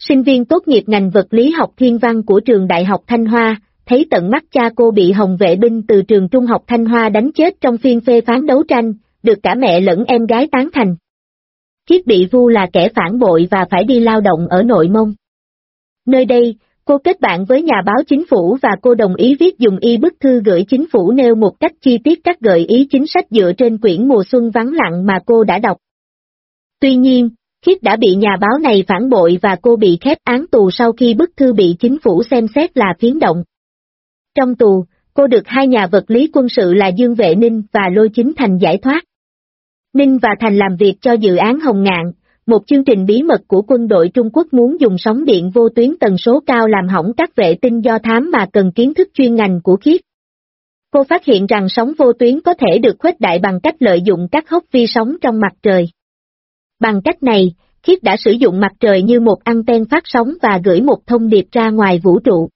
Sinh viên tốt nghiệp ngành vật lý học thiên văn của trường Đại học Thanh Hoa, thấy tận mắt cha cô bị Hồng vệ binh từ trường Trung học Thanh Hoa đánh chết trong phiên phê phán đấu tranh, được cả mẹ lẫn em gái tán thành. Khiết bị vu là kẻ phản bội và phải đi lao động ở Nội Mông. Nơi đây, cô kết bạn với nhà báo chính phủ và cô đồng ý viết dùng bức thư gửi chính phủ nêu một cách chi tiết các gợi ý chính sách dựa trên quyển Mùa Xuân Vắng Lặng mà cô đã đọc. Tuy nhiên, Khiết đã bị nhà báo này phản bội và cô bị khép án tù sau khi bức thư bị chính phủ xem xét là phiến động. Trong tù, cô được hai nhà vật lý quân sự là Dương Vệ Ninh và Lôi Chính Thành giải thoát. Ninh và Thành làm việc cho dự án Hồng Ngạn, một chương trình bí mật của quân đội Trung Quốc muốn dùng sóng điện vô tuyến tần số cao làm hỏng các vệ tinh do thám mà cần kiến thức chuyên ngành của Khiết. Cô phát hiện rằng sóng vô tuyến có thể được khuếch đại bằng cách lợi dụng các hốc vi sóng trong mặt trời. Bằng cách này, Khiết đã sử dụng mặt trời như một anten phát sóng và gửi một thông điệp ra ngoài vũ trụ.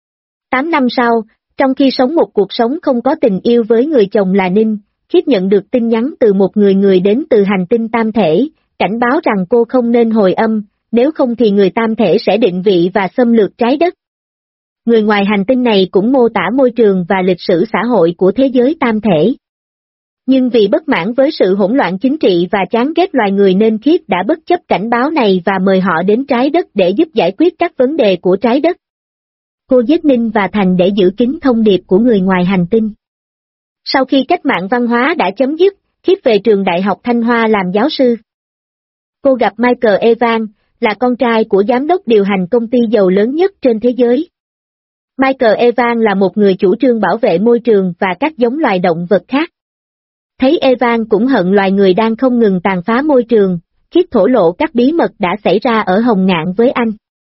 8 năm sau, trong khi sống một cuộc sống không có tình yêu với người chồng là Ninh, Khiết nhận được tin nhắn từ một người đến từ hành tinh tam thể, cảnh báo rằng cô không nên hồi âm, nếu không thì người tam thể sẽ định vị và xâm lược trái đất. Người ngoài hành tinh này cũng mô tả môi trường và lịch sử xã hội của thế giới tam thể. Nhưng vì bất mãn với sự hỗn loạn chính trị và chán ghét loài người nên Khiết đã bất chấp cảnh báo này và mời họ đến trái đất để giúp giải quyết các vấn đề của trái đất. Cô giết Ninh và Thành để giữ kín thông điệp của người ngoài hành tinh. Sau khi cách mạng văn hóa đã chấm dứt, Khiết về trường Đại học Thanh Hoa làm giáo sư. Cô gặp Michael Evans, là con trai của giám đốc điều hành công ty dầu lớn nhất trên thế giới. Michael Evans là một người chủ trương bảo vệ môi trường và các giống loài động vật khác. Thấy Evans cũng hận loài người đang không ngừng tàn phá môi trường, Khiết thổ lộ các bí mật đã xảy ra ở Hồng Ngạn với anh.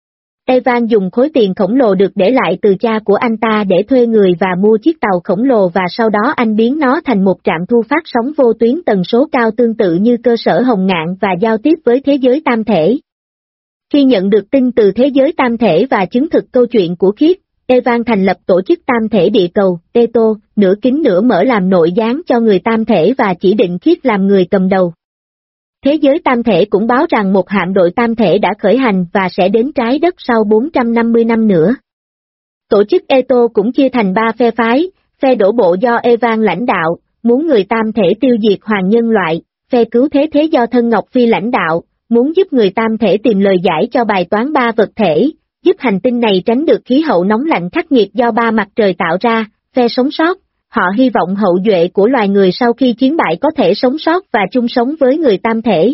Evans dùng khối tiền khổng lồ được để lại từ cha của anh ta để thuê người và mua chiếc tàu khổng lồ và sau đó anh biến nó thành một trạm thu phát sóng vô tuyến tần số cao tương tự như cơ sở Hồng Ngạn và giao tiếp với thế giới tam thể. Khi nhận được tin từ thế giới tam thể và chứng thực câu chuyện của Khiết, Evans thành lập tổ chức tam thể địa cầu, ETO, nửa kín nửa mở làm nội gián cho người tam thể và chỉ định Khiết làm người cầm đầu. Thế giới tam thể cũng báo rằng một hạm đội tam thể đã khởi hành và sẽ đến trái đất sau 450 năm nữa. Tổ chức ETO cũng chia thành 3 phe phái, phe đổ bộ do Evans lãnh đạo, muốn người tam thể tiêu diệt hoàn nhân loại, phe cứu thế do Thân Ngọc Phi lãnh đạo, muốn giúp người tam thể tìm lời giải cho bài toán ba vật thể, giúp hành tinh này tránh được khí hậu nóng lạnh khắc nghiệt do ba mặt trời tạo ra, phe sống sót. Họ hy vọng hậu duệ của loài người sau khi chiến bại có thể sống sót và chung sống với người tam thể.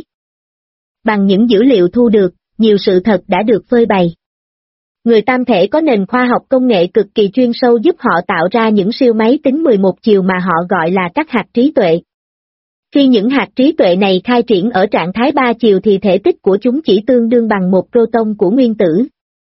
Bằng những dữ liệu thu được, nhiều sự thật đã được phơi bày. Người tam thể có nền khoa học công nghệ cực kỳ chuyên sâu giúp họ tạo ra những siêu máy tính 11 chiều mà họ gọi là các hạt trí tuệ. Khi những hạt trí tuệ này khai triển ở trạng thái 3 chiều thì thể tích của chúng chỉ tương đương bằng một proton của nguyên tử.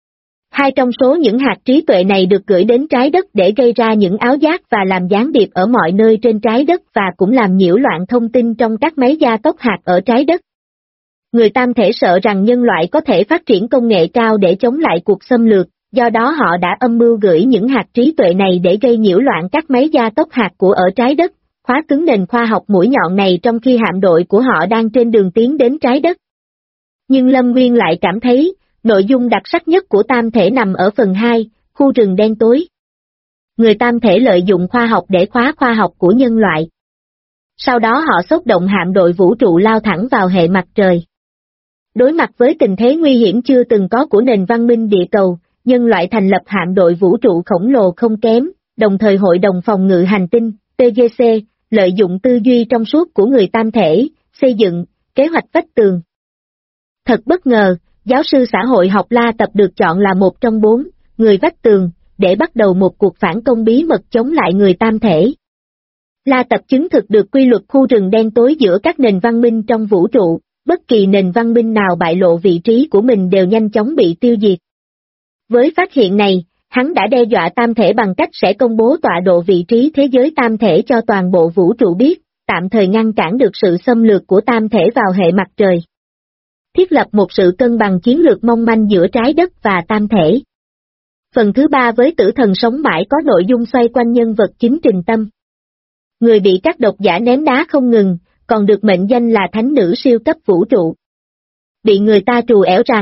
Hai trong số những hạt trí tuệ này được gửi đến trái đất để gây ra những áo giáp và làm gián điệp ở mọi nơi trên trái đất và cũng làm nhiễu loạn thông tin trong các máy gia tốc hạt ở trái đất. Người tam thể sợ rằng nhân loại có thể phát triển công nghệ cao để chống lại cuộc xâm lược, do đó họ đã âm mưu gửi những hạt trí tuệ này để gây nhiễu loạn các máy gia tốc hạt của ở trái đất, khóa cứng nền khoa học mũi nhọn này trong khi hạm đội của họ đang trên đường tiến đến trái đất. Nhưng Lâm Nguyên lại cảm thấy, nội dung đặc sắc nhất của tam thể nằm ở phần 2, khu rừng đen tối. Người tam thể lợi dụng khoa học để khóa khoa học của nhân loại. Sau đó họ xốc động hạm đội vũ trụ lao thẳng vào hệ mặt trời. Đối mặt với tình thế nguy hiểm chưa từng có của nền văn minh địa cầu, nhân loại thành lập hạm đội vũ trụ khổng lồ không kém, đồng thời Hội đồng Phòng ngự Hành tinh, PGC, lợi dụng tư duy trong suốt của người tam thể, xây dựng, kế hoạch vách tường. Thật bất ngờ, giáo sư xã hội học La Tập được chọn là một trong 4 người vách tường, để bắt đầu một cuộc phản công bí mật chống lại người tam thể. La Tập chứng thực được quy luật khu rừng đen tối giữa các nền văn minh trong vũ trụ, bất kỳ nền văn minh nào bại lộ vị trí của mình đều nhanh chóng bị tiêu diệt. Với phát hiện này, hắn đã đe dọa tam thể bằng cách sẽ công bố tọa độ vị trí thế giới tam thể cho toàn bộ vũ trụ biết, tạm thời ngăn cản được sự xâm lược của tam thể vào hệ mặt trời. Thiết lập một sự cân bằng chiến lược mong manh giữa trái đất và tam thể. Phần thứ 3 với tử thần sống mãi có nội dung xoay quanh nhân vật chính Trình Tâm. Người bị các độc giả ném đá không ngừng, còn được mệnh danh là thánh nữ siêu cấp vũ trụ. Bị người ta trù ẻo rằng,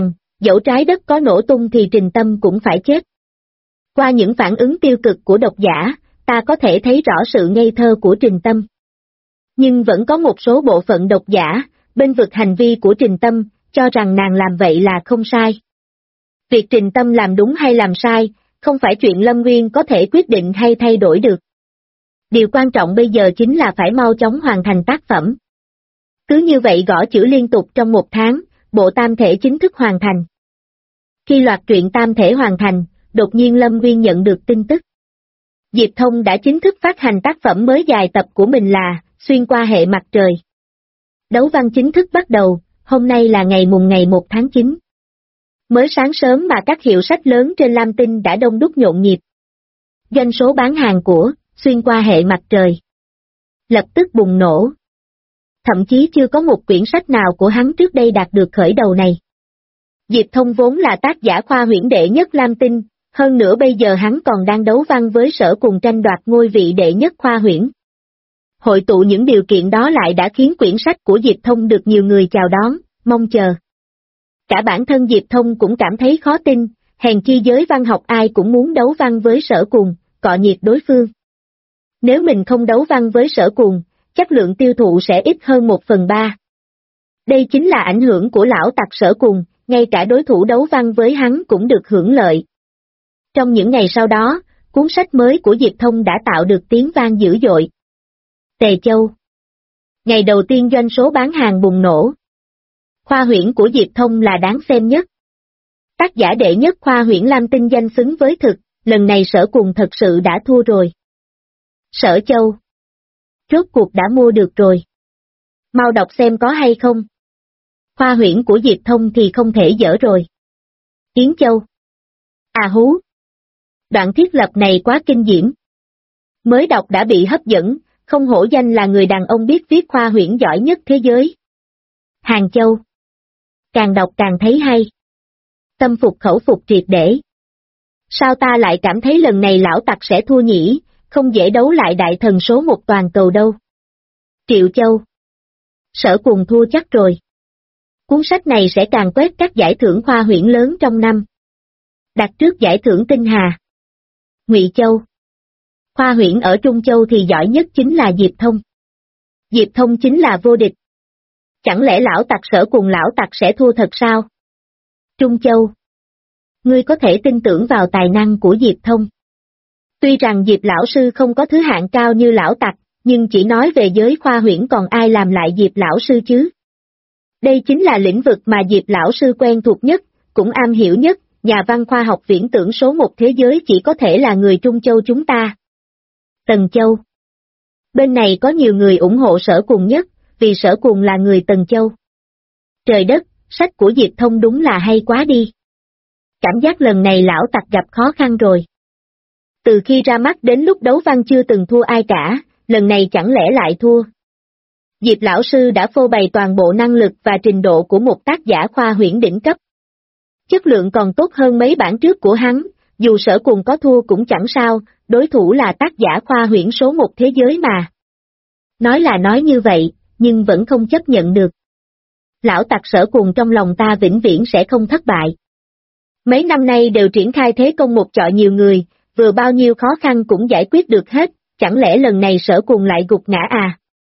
dẫu trái đất có nổ tung thì Trình Tâm cũng phải chết. Qua những phản ứng tiêu cực của độc giả, ta có thể thấy rõ sự ngây thơ của Trình Tâm. Nhưng vẫn có một số bộ phận độc giả, bên vực hành vi của Trình Tâm, cho rằng nàng làm vậy là không sai. Việc Trình Tâm làm đúng hay làm sai, không phải chuyện Lâm Nguyên có thể quyết định hay thay đổi được. Điều quan trọng bây giờ chính là phải mau chóng hoàn thành tác phẩm. Cứ như vậy gõ chữ liên tục trong 1 tháng, bộ tam thể chính thức hoàn thành. Khi loạt truyện tam thể hoàn thành, đột nhiên Lâm Nguyên nhận được tin tức. Diệp Thông đã chính thức phát hành tác phẩm mới dài tập của mình là Xuyên qua hệ mặt trời. Đấu văn chính thức bắt đầu, hôm nay là ngày 1 tháng 9. Mới sáng sớm mà các hiệu sách lớn trên Lam Tinh đã đông đúc nhộn nhịp. Doanh số bán hàng của Xuyên qua hệ mặt trời lập tức bùng nổ. Thậm chí chưa có một quyển sách nào của hắn trước đây đạt được khởi đầu này. Diệp Thông vốn là tác giả khoa huyễn đệ nhất Lam Tinh, hơn nữa bây giờ hắn còn đang đấu văn với Sở Cùng tranh đoạt ngôi vị đệ nhất khoa huyễn. Hội tụ những điều kiện đó lại đã khiến quyển sách của Diệp Thông được nhiều người chào đón, mong chờ. Cả bản thân Diệp Thông cũng cảm thấy khó tin, hèn chi giới văn học ai cũng muốn đấu văn với Sở Cùng, cọ nhiệt đối phương. Nếu mình không đấu văn với Sở Cùng, chất lượng tiêu thụ sẽ ít hơn 1/3. Đây chính là ảnh hưởng của lão tặc Sở Cùng, ngay cả đối thủ đấu văn với hắn cũng được hưởng lợi. Trong những ngày sau đó, cuốn sách mới của Diệp Thông đã tạo được tiếng vang dữ dội. Tề Châu. Ngày đầu tiên doanh số bán hàng bùng nổ. Khoa huyễn của Diệp Thông là đáng xem nhất. Tác giả đệ nhất khoa huyễn Lam Tinh danh xứng với thực, lần này Sở Cùng thật sự đã thua rồi. Sở Châu. Rốt cuộc đã mua được rồi. Mau đọc xem có hay không. Khoa huyễn của Diệp Thông thì không thể dở rồi. Yến Châu. À hú. Đoạn thiết lập này quá kinh diễm. Mới đọc đã bị hấp dẫn, không hổ danh là người đàn ông biết viết khoa huyễn giỏi nhất thế giới. Hàng Châu. Càng đọc càng thấy hay. Tâm phục khẩu phục triệt để. Sao ta lại cảm thấy lần này lão tặc sẽ thua nhỉ, không dễ đấu lại đại thần số 1 toàn cầu đâu. Triệu Châu. Sở Cùng thua chắc rồi. Cuốn sách này sẽ càng quét các giải thưởng khoa huyễn lớn trong năm. Đặt trước giải thưởng Tinh Hà. Ngụy Châu. Khoa huyễn ở Trung Châu thì giỏi nhất chính là Diệp Thông. Diệp Thông chính là vô địch. Chẳng lẽ lão tặc Sở Cùng lão tặc sẽ thua thật sao? Trung Châu. Ngươi có thể tin tưởng vào tài năng của Diệp Thông. Tuy rằng Diệp lão sư không có thứ hạng cao như lão tặc, nhưng chỉ nói về giới khoa huyễn còn ai làm lại Diệp lão sư chứ? Đây chính là lĩnh vực mà Diệp lão sư quen thuộc nhất, cũng am hiểu nhất, nhà văn khoa học viễn tưởng số 1 thế giới chỉ có thể là người Trung Châu chúng ta. Tần Châu. Bên này có nhiều người ủng hộ Sở Cùng nhất, vì Sở Cùng là người Tần Châu. Trời đất, sách của Diệp Thông đúng là hay quá đi. Cảm giác lần này lão tặc gặp khó khăn rồi. Từ khi ra mắt đến lúc đấu văn chưa từng thua ai cả, lần này chẳng lẽ lại thua. Diệp lão sư đã phô bày toàn bộ năng lực và trình độ của một tác giả khoa huyễn đỉnh cấp. Chất lượng còn tốt hơn mấy bản trước của hắn, dù Sở Cùng có thua cũng chẳng sao, đối thủ là tác giả khoa huyễn số 1 thế giới mà. Nói là nói như vậy, nhưng vẫn không chấp nhận được. Lão tặc Sở Cùng trong lòng ta vĩnh viễn sẽ không thất bại. Mấy năm nay đều triển khai thế công một chọi nhiều người, vừa bao nhiêu khó khăn cũng giải quyết được hết, chẳng lẽ lần này Sở Cùng lại gục ngã à?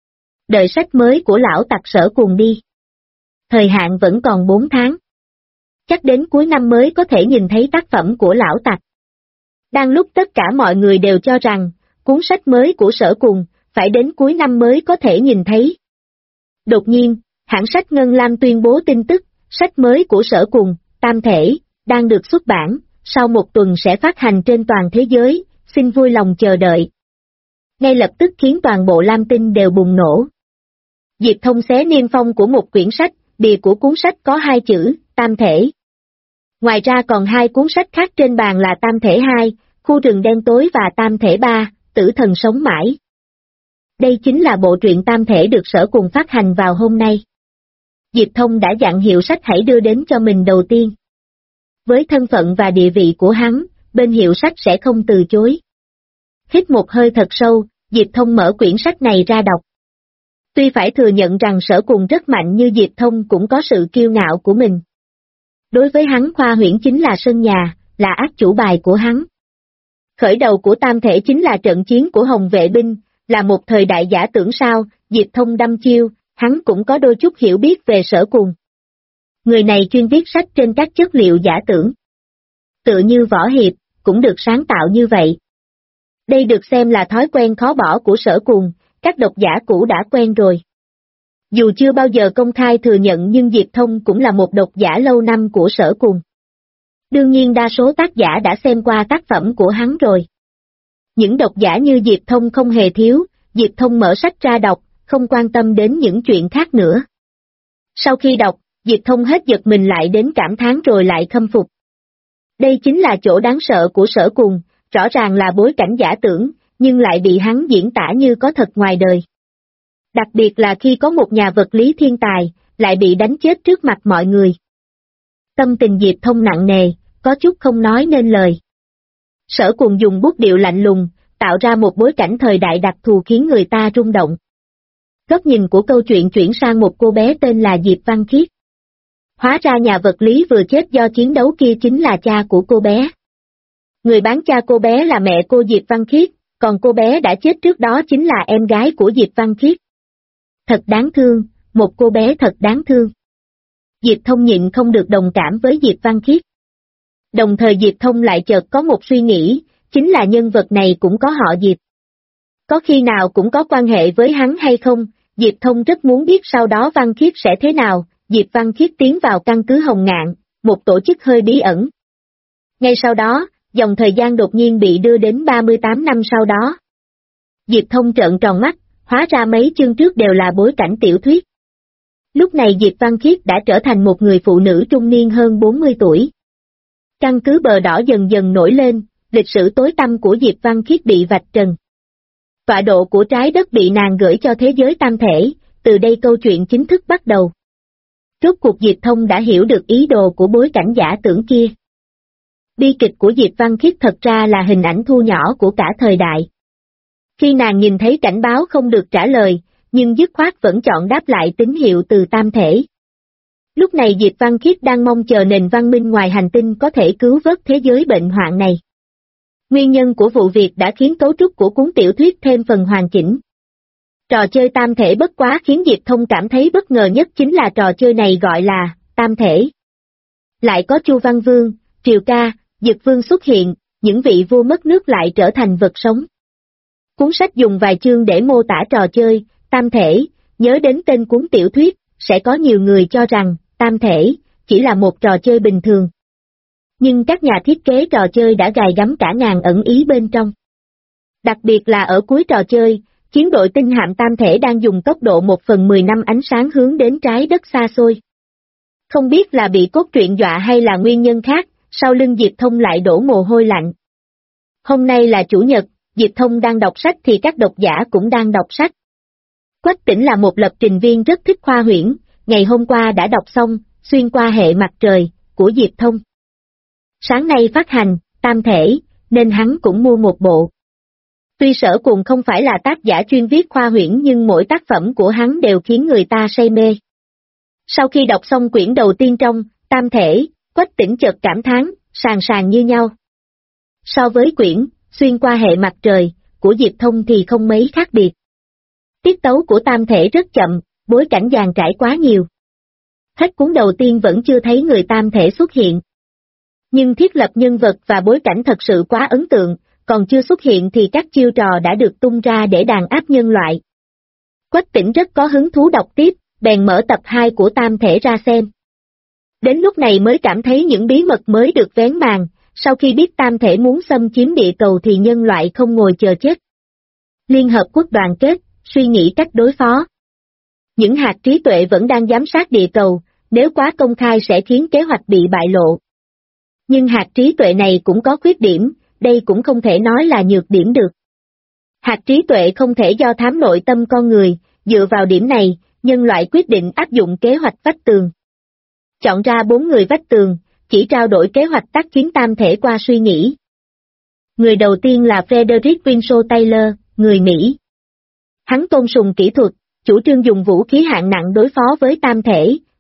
Đợi sách mới của lão tặc Sở Cùng đi. Thời hạn vẫn còn 4 tháng. Chắc đến cuối năm mới có thể nhìn thấy tác phẩm của lão tặc. Đang lúc tất cả mọi người đều cho rằng, cuốn sách mới của Sở Cùng, phải đến cuối năm mới có thể nhìn thấy. Đột nhiên, hãng sách Ngân Lam tuyên bố tin tức, sách mới của Sở Cùng, Tam Thể, đang được xuất bản, sau 1 tuần sẽ phát hành trên toàn thế giới, xin vui lòng chờ đợi. Ngay lập tức khiến toàn bộ Lam Tinh đều bùng nổ. Diệp Thông xé niêm phong của một quyển sách, bìa của cuốn sách có 2 chữ, Tam Thể. Ngoài ra còn 2 cuốn sách khác trên bàn là Tam Thể 2, Khu rừng đen tối và Tam Thể 3, Tử thần sống mãi. Đây chính là bộ truyện Tam Thể được Sở Cùng phát hành vào hôm nay. Diệp Thông đã dặn hiệu sách hãy đưa đến cho mình đầu tiên. Với thân phận và địa vị của hắn, bên hiệu sách sẽ không từ chối. Hít một hơi thật sâu, Diệp Thông mở quyển sách này ra đọc. Tuy phải thừa nhận rằng Sở Cùng rất mạnh như Diệp Thông cũng có sự kiêu ngạo của mình. Đối với hắn Khoa Huyễn chính là sân nhà, là ác chủ bài của hắn. Khởi đầu của tam thể chính là trận chiến của Hồng Vệ binh, là một thời đại giả tưởng sao, Diệp Thông đăm chiêu, hắn cũng có đôi chút hiểu biết về Sở Cùng. Người này chuyên viết sách trên các chất liệu giả tưởng. Tựa như võ hiệp, cũng được sáng tạo như vậy. Đây được xem là thói quen khó bỏ của Sở Cùng, các độc giả cũ đã quen rồi. Dù chưa bao giờ công khai thừa nhận nhưng Diệp Thông cũng là một độc giả lâu năm của Sở Cùng. Đương nhiên đa số tác giả đã xem qua tác phẩm của hắn rồi. Những độc giả như Diệp Thông không hề thiếu, Diệp Thông mở sách ra đọc, không quan tâm đến những chuyện khác nữa. Sau khi đọc, Diệp Thông hết giật mình lại đến cảm thán rồi lại khâm phục. Đây chính là chỗ đáng sợ của Sở Cùng, rõ ràng là bối cảnh giả tưởng, nhưng lại bị hắn diễn tả như có thật ngoài đời. Đặc biệt là khi có một nhà vật lý thiên tài, lại bị đánh chết trước mặt mọi người. Tâm tình Diệp Thông nặng nề, có chút không nói nên lời. Sở Cùng dùng bút điệu lạnh lùng, tạo ra một bối cảnh thời đại đặc thù khiến người ta rung động. Góc nhìn của câu chuyện chuyển sang một cô bé tên là Diệp Văn Khiết. Hóa ra nhà vật lý vừa chết do chiến đấu kia chính là cha của cô bé. Người bán cha cô bé là mẹ cô Diệp Văn Khiết, còn cô bé đã chết trước đó chính là em gái của Diệp Văn Khiết. Thật đáng thương, một cô bé thật đáng thương. Diệp Thông nhịn không được đồng cảm với Diệp Văn Khiết. Đồng thời Diệp Thông lại chợt có một suy nghĩ, chính là nhân vật này cũng có họ Diệp. Có khi nào cũng có quan hệ với hắn hay không, Diệp Thông rất muốn biết sau đó Văn Khiết sẽ thế nào. Diệp Văn Khiết tiến vào căn cứ Hồng Ngạn, một tổ chức hơi bí ẩn. Ngay sau đó, dòng thời gian đột nhiên bị đưa đến 38 năm sau đó. Diệp Thông trợn tròn mắt, hóa ra mấy chương trước đều là bối cảnh tiểu thuyết. Lúc này Diệp Văn Khiết đã trở thành một người phụ nữ trung niên hơn 40 tuổi. Căn cứ bờ đỏ dần dần nổi lên, lịch sử tối tăm của Diệp Văn Khiết bị vạch trần. Tọa độ của trái đất bị nàng gửi cho thế giới tam thể, từ đây câu chuyện chính thức bắt đầu. Rốt cuộc Diệp Thông đã hiểu được ý đồ của bối cảnh giả tưởng kia. Bi kịch của Diệp Văn Khiết thật ra là hình ảnh thu nhỏ của cả thời đại. Khi nàng nhìn thấy cảnh báo không được trả lời, nhưng dứt khoát vẫn chọn đáp lại tín hiệu từ tam thể. Lúc này Diệp Văn Khiết đang mong chờ nền văn minh ngoài hành tinh có thể cứu vớt thế giới bệnh hoạn này. Nguyên nhân của vụ việc đã khiến cấu trúc của cuốn tiểu thuyết thêm phần hoàn chỉnh. Trò chơi tam thể bất quá khiến Diệp Thông cảm thấy bất ngờ nhất chính là trò chơi này gọi là tam thể. Lại có Chu Văn Vương, Triều Ca, Dực Vương xuất hiện, những vị vua mất nước lại trở thành vật sống. Cuốn sách dùng vài chương để mô tả trò chơi tam thể, nhớ đến tên cuốn tiểu thuyết, sẽ có nhiều người cho rằng tam thể chỉ là một trò chơi bình thường. Nhưng các nhà thiết kế trò chơi đã gài gắm cả ngàn ẩn ý bên trong. Đặc biệt là ở cuối trò chơi, chiến đội tinh hạm tam thể đang dùng tốc độ 1/10 năm ánh sáng hướng đến trái đất xa xôi. Không biết là bị cốt truyện dọa hay là nguyên nhân khác, sau lưng Diệp Thông lại đổ mồ hôi lạnh. Hôm nay là Chủ nhật, Diệp Thông đang đọc sách thì các độc giả cũng đang đọc sách. Quách Tĩnh là một lập trình viên rất thích khoa huyễn, ngày hôm qua đã đọc xong, Xuyên qua hệ mặt trời, của Diệp Thông. Sáng nay phát hành, tam thể, nên hắn cũng mua một bộ. Tuy Sở Cùng không phải là tác giả chuyên viết khoa huyễn nhưng mỗi tác phẩm của hắn đều khiến người ta say mê. Sau khi đọc xong quyển đầu tiên trong tam thể, Quách Tĩnh chợt cảm thán, sàn sàn như nhau. So với quyển Xuyên qua hệ mặt trời, của Diệp Thông thì không mấy khác biệt. Tiết tấu của tam thể rất chậm, bối cảnh dàn trải quá nhiều. Hết cuốn đầu tiên vẫn chưa thấy người tam thể xuất hiện. Nhưng thiết lập nhân vật và bối cảnh thật sự quá ấn tượng, còn chưa xuất hiện thì các chiêu trò đã được tung ra để đàn áp nhân loại. Quách Tĩnh rất có hứng thú đọc tiếp, bèn mở tập 2 của tam thể ra xem. Đến lúc này mới cảm thấy những bí mật mới được vén màn, sau khi biết tam thể muốn xâm chiếm địa cầu thì nhân loại không ngồi chờ chết. Liên Hợp Quốc đoàn kết, suy nghĩ cách đối phó. Những hạt trí tuệ vẫn đang giám sát địa cầu, nếu quá công khai sẽ khiến kế hoạch bị bại lộ. Nhưng hạt trí tuệ này cũng có khuyết điểm, đây cũng không thể nói là nhược điểm được. Hạt trí tuệ không thể do thám nội tâm con người, dựa vào điểm này, nhân loại quyết định áp dụng kế hoạch vách tường. Chọn ra 4 người vách tường, chỉ trao đổi kế hoạch tác chiến tam thể qua suy nghĩ. Người đầu tiên là Frederick Winslow Taylor, người Mỹ. Hắn tôn sùng kỹ thuật, chủ trương dùng vũ khí hạng nặng đối phó với tam thể,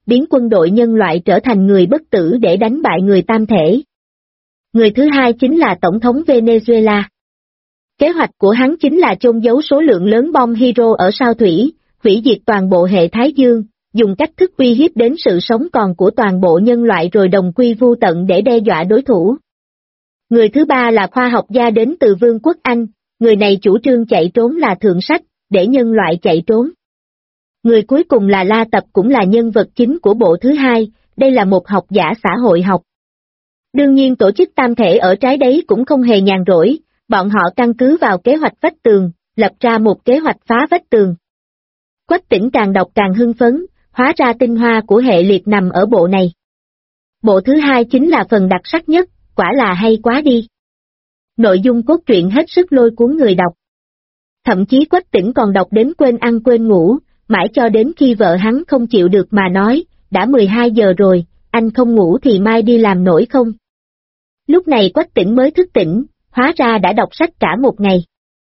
biến quân đội nhân loại trở thành người bất tử để đánh bại người tam thể. Người thứ hai chính là Tổng thống Venezuela. Kế hoạch của hắn chính là chôn giấu số lượng lớn bom hydro ở sao thủy, hủy diệt toàn bộ hệ Thái Dương, dùng cách thức uy hiếp đến sự sống còn của toàn bộ nhân loại rồi đồng quy vu tận để đe dọa đối thủ. Người thứ ba là khoa học gia đến từ Vương quốc Anh, người này chủ trương chạy trốn là thượng sách, để nhân loại chạy trốn. Người cuối cùng là La Tập cũng là nhân vật chính của bộ thứ hai, đây là một học giả xã hội học. Đương nhiên tổ chức tam thể ở trái đấy cũng không hề nhàn rỗi, bọn họ căn cứ vào kế hoạch vách tường, lập ra một kế hoạch phá vách tường. Quách Tĩnh càng đọc càng hưng phấn, hóa ra tinh hoa của hệ liệt nằm ở bộ này. Bộ thứ hai chính là phần đặc sắc nhất, quả là hay quá đi. Nội dung cốt truyện hết sức lôi cuốn người đọc. Thậm chí Quách Tĩnh còn đọc đến quên ăn quên ngủ, mãi cho đến khi vợ hắn không chịu được mà nói, đã 12 giờ rồi, anh không ngủ thì mai đi làm nổi không? Lúc này Quách Tĩnh mới thức tỉnh, hóa ra đã đọc sách cả một ngày.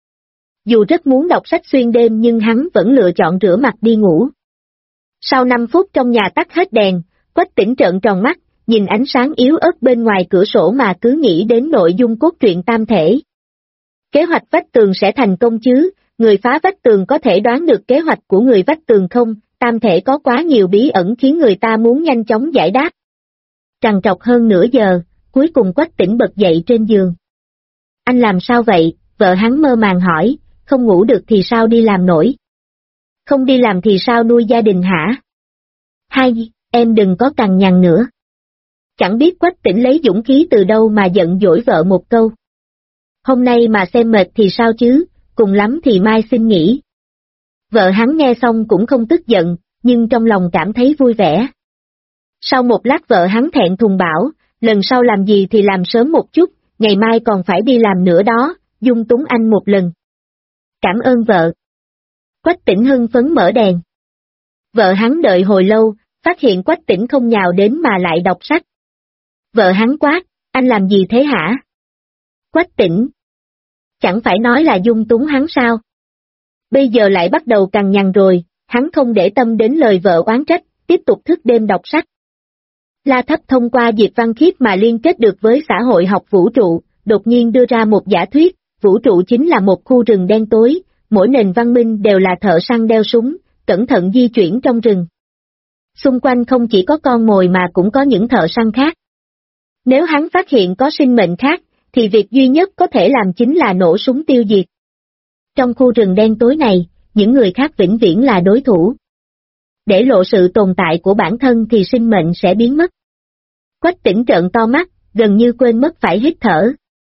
Dù rất muốn đọc sách xuyên đêm nhưng hắn vẫn lựa chọn rửa mặt đi ngủ. Sau 5 phút trong nhà tắt hết đèn, Quách Tĩnh trợn tròn mắt, nhìn ánh sáng yếu ớt bên ngoài cửa sổ mà cứ nghĩ đến nội dung cốt truyện tam thể. Kế hoạch vách tường sẽ thành công chứ, người phá vách tường có thể đoán được kế hoạch của người vách tường không, tam thể có quá nhiều bí ẩn khiến người ta muốn nhanh chóng giải đáp. Trằn trọc hơn nửa giờ, cuối cùng Quách Tĩnh bật dậy trên giường. Anh làm sao vậy? Vợ hắn mơ màng hỏi, không ngủ được thì sao đi làm nổi? Không đi làm thì sao nuôi gia đình hả? Hai, em đừng có cằn nhằn nữa. Chẳng biết Quách Tĩnh lấy dũng khí từ đâu mà giận dỗi vợ một câu. Hôm nay mà xem mệt thì sao chứ, cùng lắm thì mai xin nghỉ. Vợ hắn nghe xong cũng không tức giận, nhưng trong lòng cảm thấy vui vẻ. Sau một lát vợ hắn thẹn thùng bảo, lần sau làm gì thì làm sớm một chút, ngày mai còn phải đi làm nữa đó, dung túng anh một lần. Cảm ơn vợ. Quách Tĩnh hưng phấn mở đèn. Vợ hắn đợi hồi lâu, phát hiện Quách Tĩnh không nhào đến mà lại đọc sách. Vợ hắn quát, anh làm gì thế hả? Quách Tĩnh. Chẳng phải nói là dung túng hắn sao? Bây giờ lại bắt đầu cằn nhằn rồi, hắn không để tâm đến lời vợ oán trách, tiếp tục thức đêm đọc sách. La Thấp thông qua Diệp Văn Khiết mà liên kết được với xã hội học vũ trụ, đột nhiên đưa ra một giả thuyết, vũ trụ chính là một khu rừng đen tối, mỗi nền văn minh đều là thợ săn đeo súng, cẩn thận di chuyển trong rừng. Xung quanh không chỉ có con mồi mà cũng có những thợ săn khác. Nếu hắn phát hiện có sinh mệnh khác, thì việc duy nhất có thể làm chính là nổ súng tiêu diệt. Trong khu rừng đen tối này, những người khác vĩnh viễn là đối thủ. Để lộ sự tồn tại của bản thân thì sinh mệnh sẽ biến mất. Quách Tĩnh trợn to mắt, gần như quên mất phải hít thở.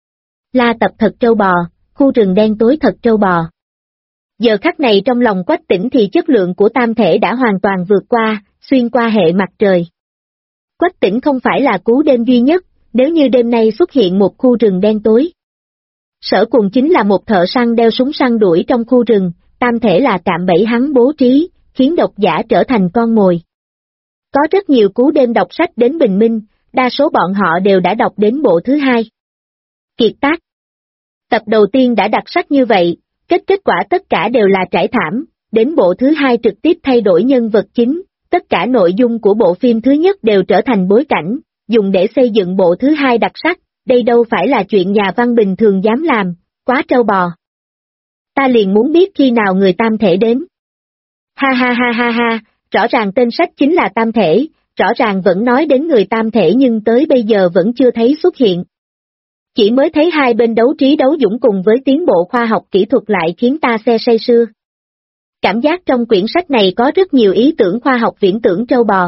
La Tập thật trâu bò, khu rừng đen tối thật trâu bò. Giờ khắc này trong lòng Quách Tĩnh thì chất lượng của tam thể đã hoàn toàn vượt qua, xuyên qua hệ mặt trời. Quách Tĩnh không phải là cú đêm duy nhất, nếu như đêm nay xuất hiện một khu rừng đen tối. Sở Cùng chính là một thợ săn đeo súng săn đuổi trong khu rừng, tam thể là cạm bẫy hắn bố trí, khiến độc giả trở thành con mồi. Có rất nhiều cú đêm đọc sách đến bình minh, đa số bọn họ đều đã đọc đến bộ thứ hai. Kiệt tác. Tập đầu tiên đã đặc sắc như vậy, kết quả tất cả đều là trải thảm, đến bộ thứ hai trực tiếp thay đổi nhân vật chính, tất cả nội dung của bộ phim thứ nhất đều trở thành bối cảnh, dùng để xây dựng bộ thứ hai đặc sắc, đây đâu phải là chuyện nhà văn bình thường dám làm, quá trâu bò. Ta liền muốn biết khi nào người tam thể đến. Ha ha ha ha ha, rõ ràng tên sách chính là tam thể, rõ ràng vẫn nói đến người tam thể nhưng tới bây giờ vẫn chưa thấy xuất hiện. Chỉ mới thấy hai bên đấu trí đấu dũng cùng với tiến bộ khoa học kỹ thuật lại khiến ta say sưa. Cảm giác trong quyển sách này có rất nhiều ý tưởng khoa học viễn tưởng trâu bò.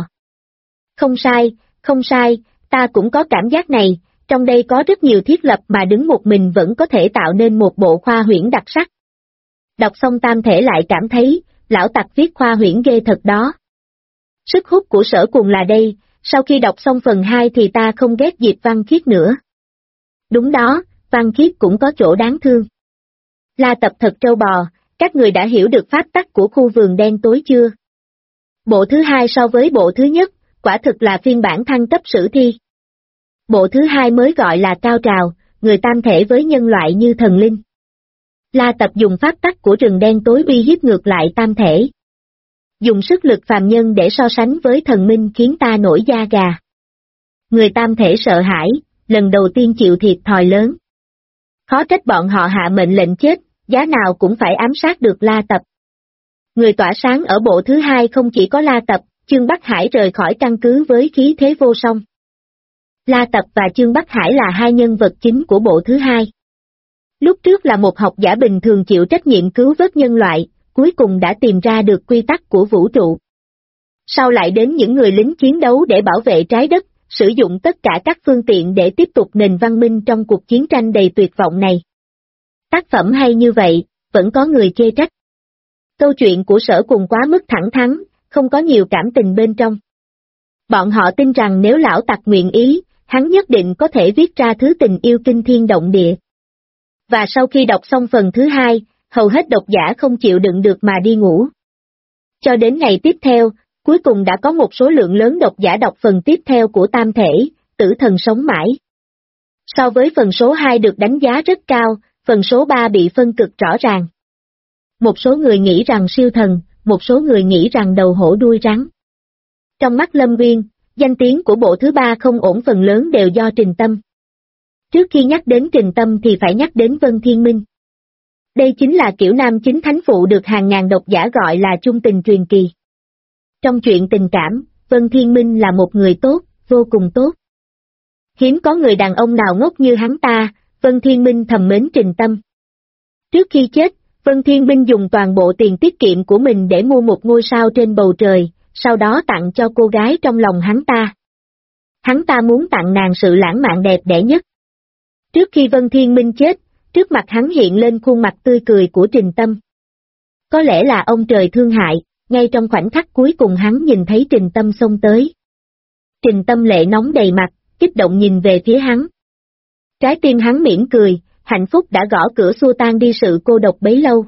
Không sai, ta cũng có cảm giác này, trong đây có rất nhiều thiết lập mà đứng một mình vẫn có thể tạo nên một bộ khoa huyễn đặc sắc. Đọc xong tam thể lại cảm thấy, lão tặc viết khoa huyễn ghê thật đó. Sức hút của Sở Cùng là đây, sau khi đọc xong phần 2 thì ta không ghét Diệp Văn Khiết nữa. Đúng đó, Văn Khiết cũng có chỗ đáng thương. La Tập thật trâu bò, các người đã hiểu được pháp tắc của khu vườn đen tối chưa? Bộ thứ hai so với bộ thứ nhất, quả thực là phiên bản thăng cấp sử thi. Bộ thứ hai mới gọi là cao trào, người tam thể với nhân loại như thần linh. La Tập dùng pháp tắc của rừng đen tối uy hiếp ngược lại tam thể. dùng sức lực phàm nhân để so sánh với thần minh khiến ta nổi da gà. Người tam thể sợ hãi, lần đầu tiên chịu thiệt thòi lớn. Khó trách bọn họ hạ mệnh lệnh chết, giá nào cũng phải ám sát được La Tập. Người tỏa sáng ở bộ thứ hai không chỉ có La Tập, Chương Bắc Hải rời khỏi căn cứ với khí thế vô song. La Tập và Chương Bắc Hải là hai nhân vật chính của bộ thứ hai. Lúc trước là một học giả bình thường chịu trách nhiệm cứu vớt nhân loại, cuối cùng đã tìm ra được quy tắc của vũ trụ. Sau lại đến những người lính chiến đấu để bảo vệ trái đất, sử dụng tất cả các phương tiện để tiếp tục nền văn minh trong cuộc chiến tranh đầy tuyệt vọng này. Tác phẩm hay như vậy, vẫn có người chê trách. Câu chuyện của Sở Cùng quá mức thẳng thắn, không có nhiều cảm tình bên trong. Bọn họ tin rằng nếu lão tặc nguyện ý, hắn nhất định có thể viết ra thứ tình yêu kinh thiên động địa. Và sau khi đọc xong phần thứ hai, hầu hết độc giả không chịu đựng được mà đi ngủ. Cho đến ngày tiếp theo, cuối cùng đã có một số lượng lớn độc giả đọc phần tiếp theo của Tam Thể, Tử Thần Sống Mãi. So với phần số 2 được đánh giá rất cao, phần số 3 bị phân cực rõ ràng. Một số người nghĩ rằng siêu thần, một số người nghĩ rằng đầu hổ đuôi rắn. Trong mắt Lâm Nguyên, danh tiếng của bộ thứ 3 không ổn phần lớn đều do Trình Tâm. Trước khi nhắc đến Trình Tâm thì phải nhắc đến Vân Thiên Minh. Đây chính là kiểu nam chính thánh phụ được hàng ngàn độc giả gọi là chung tình truyền kỳ. Trong chuyện tình cảm, Vân Thiên Minh là một người tốt, vô cùng tốt. Hiếm có người đàn ông nào ngốc như hắn ta, Vân Thiên Minh thầm mến Trình Tâm. Trước khi chết, Vân Thiên Minh dùng toàn bộ tiền tiết kiệm của mình để mua một ngôi sao trên bầu trời, sau đó tặng cho cô gái trong lòng hắn ta. Hắn ta muốn tặng nàng sự lãng mạn đẹp đẽ nhất. Trước khi Vân Thiên Minh chết, trước mặt hắn hiện lên khuôn mặt tươi cười của Trình Tâm. Có lẽ là ông trời thương hại, ngay trong khoảnh khắc cuối cùng hắn nhìn thấy Trình Tâm xông tới. Trình Tâm lệ nóng đầy mặt, kích động nhìn về phía hắn. Trái tim hắn mỉm cười, hạnh phúc đã gõ cửa xua tan đi sự cô độc bấy lâu.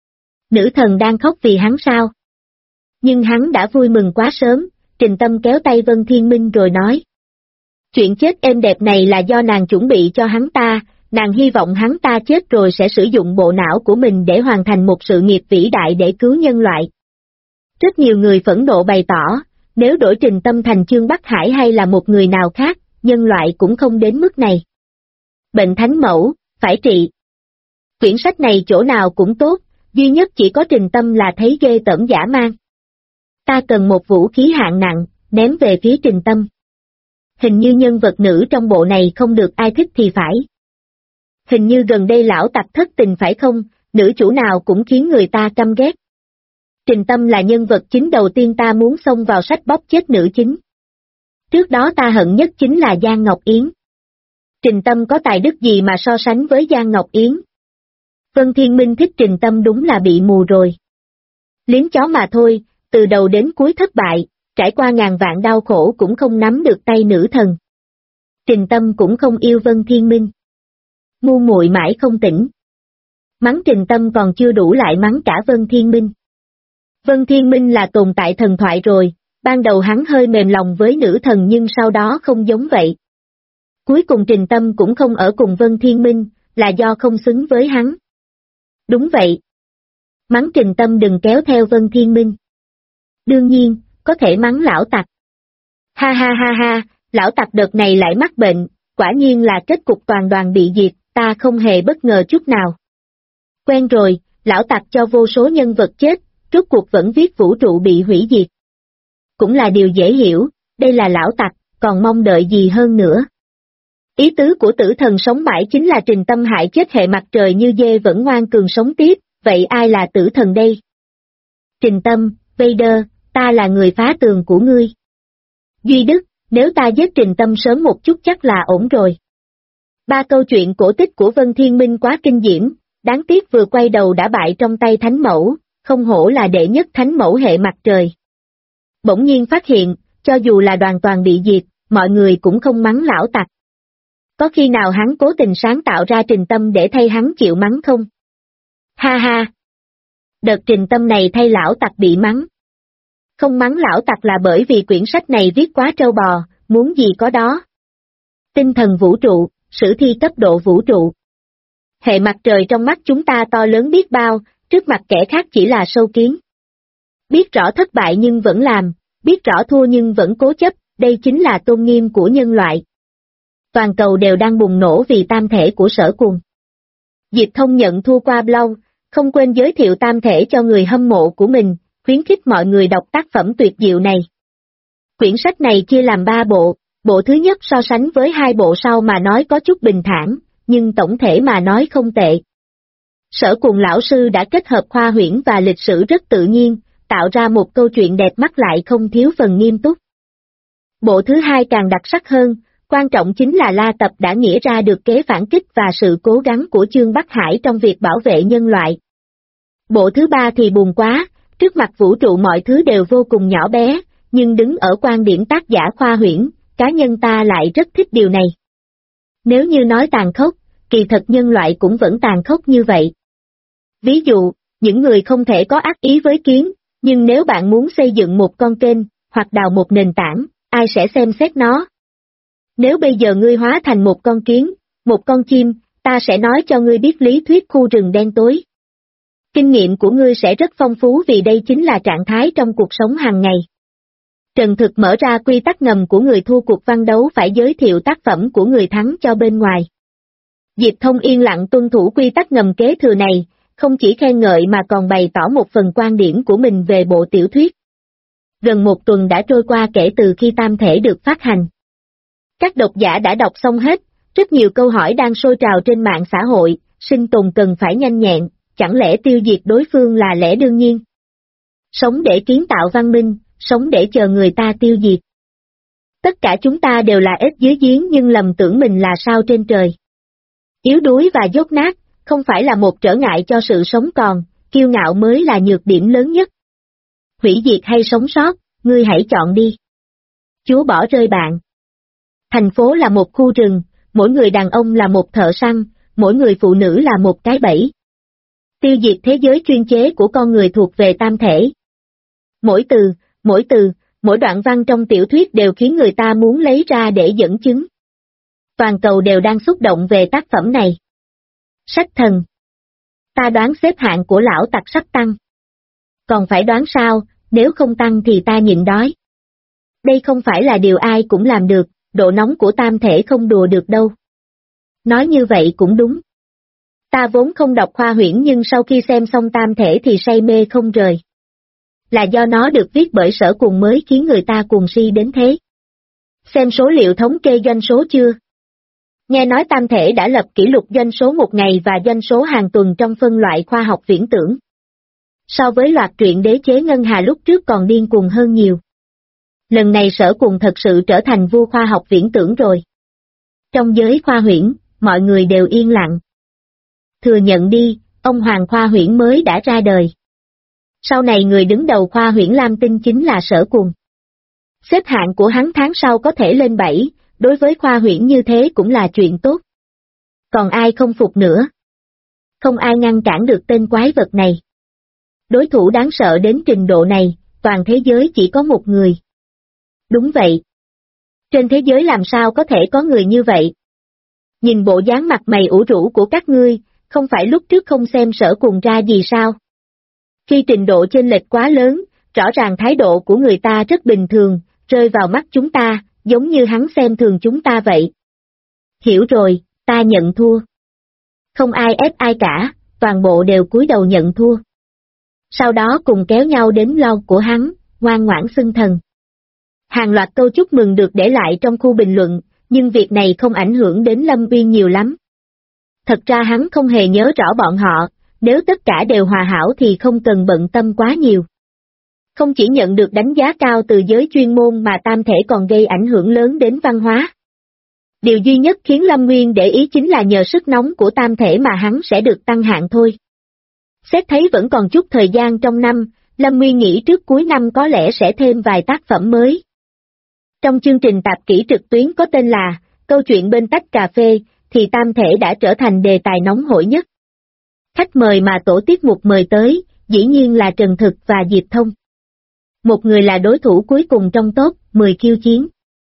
Nữ thần đang khóc vì hắn sao? Nhưng hắn đã vui mừng quá sớm, Trình Tâm kéo tay Vân Thiên Minh rồi nói. Chuyện chết êm đẹp này là do nàng chuẩn bị cho hắn ta, nàng hy vọng hắn ta chết rồi sẽ sử dụng bộ não của mình để hoàn thành một sự nghiệp vĩ đại để cứu nhân loại. Rất nhiều người phẫn nộ bày tỏ, nếu đổi Trình Tâm thành Chương Bắc Hải hay là một người nào khác, nhân loại cũng không đến mức này. Bệnh thánh mẫu, phải trị. Quyển sách này chỗ nào cũng tốt, duy nhất chỉ có Trình Tâm là thấy ghê tởm dã man. Ta cần một vũ khí hạng nặng, ném về phía Trình Tâm. Hình như nhân vật nữ trong bộ này không được ai thích thì phải. Hình như gần đây lão tặc thất tình phải không, nữ chủ nào cũng khiến người ta căm ghét. Trình Tâm là nhân vật chính đầu tiên ta muốn xông vào sách bóp chết nữ chính. Trước đó ta hận nhất chính là Giang Ngọc Yến. Trình Tâm có tài đức gì mà so sánh với Giang Ngọc Yến? Vân Thiên Minh thích Trình Tâm đúng là bị mù rồi. Liếm chó mà thôi, từ đầu đến cuối thất bại, trải qua ngàn vạn đau khổ cũng không nắm được tay nữ thần. Trình Tâm cũng không yêu Vân Thiên Minh. Ngu muội mãi không tỉnh. Mắng Trình Tâm còn chưa đủ lại mắng cả Vân Thiên Minh. Vân Thiên Minh là tồn tại thần thoại rồi, ban đầu hắn hơi mềm lòng với nữ thần nhưng sau đó không giống vậy. Cuối cùng Trình Tâm cũng không ở cùng Vân Thiên Minh, là do không xứng với hắn. Đúng vậy. Mắng Trình Tâm đừng kéo theo Vân Thiên Minh. Đương nhiên, có thể mắng lão tặc. Ha ha ha ha, lão tặc đợt này lại mắc bệnh, quả nhiên là kết cục toàn đoàn bị diệt, ta không hề bất ngờ chút nào. Quen rồi, lão tặc cho vô số nhân vật chết, rốt cuộc vẫn viết vũ trụ bị hủy diệt. Cũng là điều dễ hiểu, đây là lão tặc, còn mong đợi gì hơn nữa. Ý tứ của Tử Thần Sống Mãi chính là Trình Tâm hại chết hệ mặt trời như dê vẫn ngoan cường sống tiếp, vậy ai là tử thần đây? Trình Tâm, Vader, ta là người phá tường của ngươi. Duy Đức, nếu ta giết Trình Tâm sớm một chút chắc là ổn rồi. Ba câu chuyện cổ tích của Vân Thiên Minh quá kinh diễm, đáng tiếc vừa quay đầu đã bại trong tay Thánh Mẫu, không hổ là đệ nhất Thánh Mẫu hệ mặt trời. Bỗng nhiên phát hiện, cho dù là đoàn toàn bị diệt, mọi người cũng không mắng lão tặc. Có khi nào hắn cố tình sáng tạo ra Trình Tâm để thay hắn chịu mắng không? Ha ha! Đợt Trình Tâm này thay lão tặc bị mắng. Không mắng lão tặc là bởi vì quyển sách này viết quá trâu bò, muốn gì có đó. Tinh thần vũ trụ, sử thi cấp độ vũ trụ. Hệ mặt trời trong mắt chúng ta to lớn biết bao, trước mặt kẻ khác chỉ là sâu kiến. Biết rõ thất bại nhưng vẫn làm, biết rõ thua nhưng vẫn cố chấp, đây chính là tôn nghiêm của nhân loại. Toàn cầu đều đang bùng nổ vì tam thể của Sở Cuồng. Diệp Thông nhận thua qua lâu, không quên giới thiệu tam thể cho người hâm mộ của mình, khuyến khích mọi người đọc tác phẩm tuyệt diệu này. Quyển sách này chia làm 3 bộ, bộ thứ nhất so sánh với 2 bộ sau mà nói có chút bình thản, nhưng tổng thể mà nói không tệ. Sở Cuồng lão sư đã kết hợp khoa huyễn và lịch sử rất tự nhiên, tạo ra một câu chuyện đẹp mắt lại không thiếu phần nghiêm túc. Bộ thứ hai càng đặc sắc hơn, quan trọng chính là La Tập đã nghĩ ra được kế phản kích và sự cố gắng của Chương Bắc Hải trong việc bảo vệ nhân loại. Bộ thứ ba thì buồn quá, trước mặt vũ trụ mọi thứ đều vô cùng nhỏ bé, nhưng đứng ở quan điểm tác giả khoa huyễn, cá nhân ta lại rất thích điều này. Nếu như nói tàn khốc, kỳ thật nhân loại cũng vẫn tàn khốc như vậy. Ví dụ, những người không thể có ác ý với kiến, nhưng nếu bạn muốn xây dựng một con kênh, hoặc đào một nền tảng, ai sẽ xem xét nó? Nếu bây giờ ngươi hóa thành một con kiến, một con chim, ta sẽ nói cho ngươi biết lý thuyết khu rừng đen tối. Kinh nghiệm của ngươi sẽ rất phong phú vì đây chính là trạng thái trong cuộc sống hàng ngày. Trần Thực mở ra quy tắc ngầm của người thua cuộc văn đấu phải giới thiệu tác phẩm của người thắng cho bên ngoài. Diệp Thông yên lặng tuân thủ quy tắc ngầm kế thừa này, không chỉ khen ngợi mà còn bày tỏ một phần quan điểm của mình về bộ tiểu thuyết. Gần 1 tuần đã trôi qua kể từ khi tam thể được phát hành. Các độc giả đã đọc xong hết, rất nhiều câu hỏi đang sôi trào trên mạng xã hội, sinh tồn cần phải nhanh nhẹn, chẳng lẽ tiêu diệt đối phương là lẽ đương nhiên? Sống để kiến tạo văn minh, sống để chờ người ta tiêu diệt. Tất cả chúng ta đều là ếch dưới giếng nhưng lầm tưởng mình là sao trên trời. Yếu đuối và dốt nát, không phải là một trở ngại cho sự sống còn, kiêu ngạo mới là nhược điểm lớn nhất. Hủy diệt hay sống sót, ngươi hãy chọn đi. Chúa bỏ rơi bạn. Thành phố là một khu rừng, mỗi người đàn ông là một thợ săn, mỗi người phụ nữ là một cái bẫy. Tiêu diệt thế giới chuyên chế của con người thuộc về tam thể. Mỗi từ, mỗi đoạn văn trong tiểu thuyết đều khiến người ta muốn lấy ra để dẫn chứng. Toàn cầu đều đang xúc động về tác phẩm này. Sách thần. Ta đoán xếp hạng của lão tặc sắp tăng. Còn phải đoán sao, nếu không tăng thì ta nhịn đói. Đây không phải là điều ai cũng làm được, độ nóng của tam thể không đùa được đâu. Nói như vậy cũng đúng. Ta vốn không đọc khoa huyễn nhưng sau khi xem xong tam thể thì say mê không rời. Là do nó được viết bởi Sở Cuồng mới khiến người ta cuồng si đến thế. Xem số liệu thống kê doanh số chưa? Nghe nói tam thể đã lập kỷ lục doanh số một ngày và doanh số hàng tuần trong phân loại khoa học viễn tưởng. So với loạt truyện Đế chế Ngân Hà lúc trước còn điên cuồng hơn nhiều. Lần này Sở Cuồng thật sự trở thành vua khoa học viễn tưởng rồi. Trong giới khoa huyễn, mọi người đều yên lặng. Thừa nhận đi, ông Hoàng khoa huyễn mới đã ra đời. Sau này người đứng đầu khoa huyễn Lam Tinh chính là Sở Cuồng. Xếp hạng của hắn tháng sau có thể lên 7, đối với khoa huyễn như thế cũng là chuyện tốt. Còn ai không phục nữa? Không ai ngăn cản được tên quái vật này. Đối thủ đáng sợ đến trình độ này, toàn thế giới chỉ có một người. Đúng vậy. Trên thế giới làm sao có thể có người như vậy? Nhìn bộ dáng mặt mày ủ rũ của các ngươi, không phải lúc trước không xem Sở Cuồng ra gì sao? Khi trình độ chênh lệch quá lớn, rõ ràng thái độ của người ta rất bình thường, rơi vào mắt chúng ta, giống như hắn xem thường chúng ta vậy. Hiểu rồi, ta nhận thua. Không ai ép ai cả, toàn bộ đều cúi đầu nhận thua. Sau đó cùng kéo nhau đến lon của hắn, ngoan ngoãn xưng thần. Hàng loạt câu chúc mừng được để lại trong khu bình luận, nhưng việc này không ảnh hưởng đến Lâm Uyên nhiều lắm. Thật ra hắn không hề nhớ rõ bọn họ, nếu tất cả đều hòa hảo thì không cần bận tâm quá nhiều. Không chỉ nhận được đánh giá cao từ giới chuyên môn mà tam thể còn gây ảnh hưởng lớn đến văn hóa. Điều duy nhất khiến Lâm Nguyên để ý chính là nhờ sức nóng của tam thể mà hắn sẽ được tăng hạng thôi. Xét thấy vẫn còn chút thời gian trong năm, Lâm Nguyên nghĩ trước cuối năm có lẽ sẽ thêm vài tác phẩm mới. Trong chương trình tạp kỹ trực tuyến có tên là Câu chuyện bên tách cà phê, thì tam thể đã trở thành đề tài nóng hổi nhất. Khách mời mà tổ tiết mục mời tới, dĩ nhiên là Trần Thực và Diệp Thông. Một người là đối thủ cuối cùng trong top 10 khiêu chiến.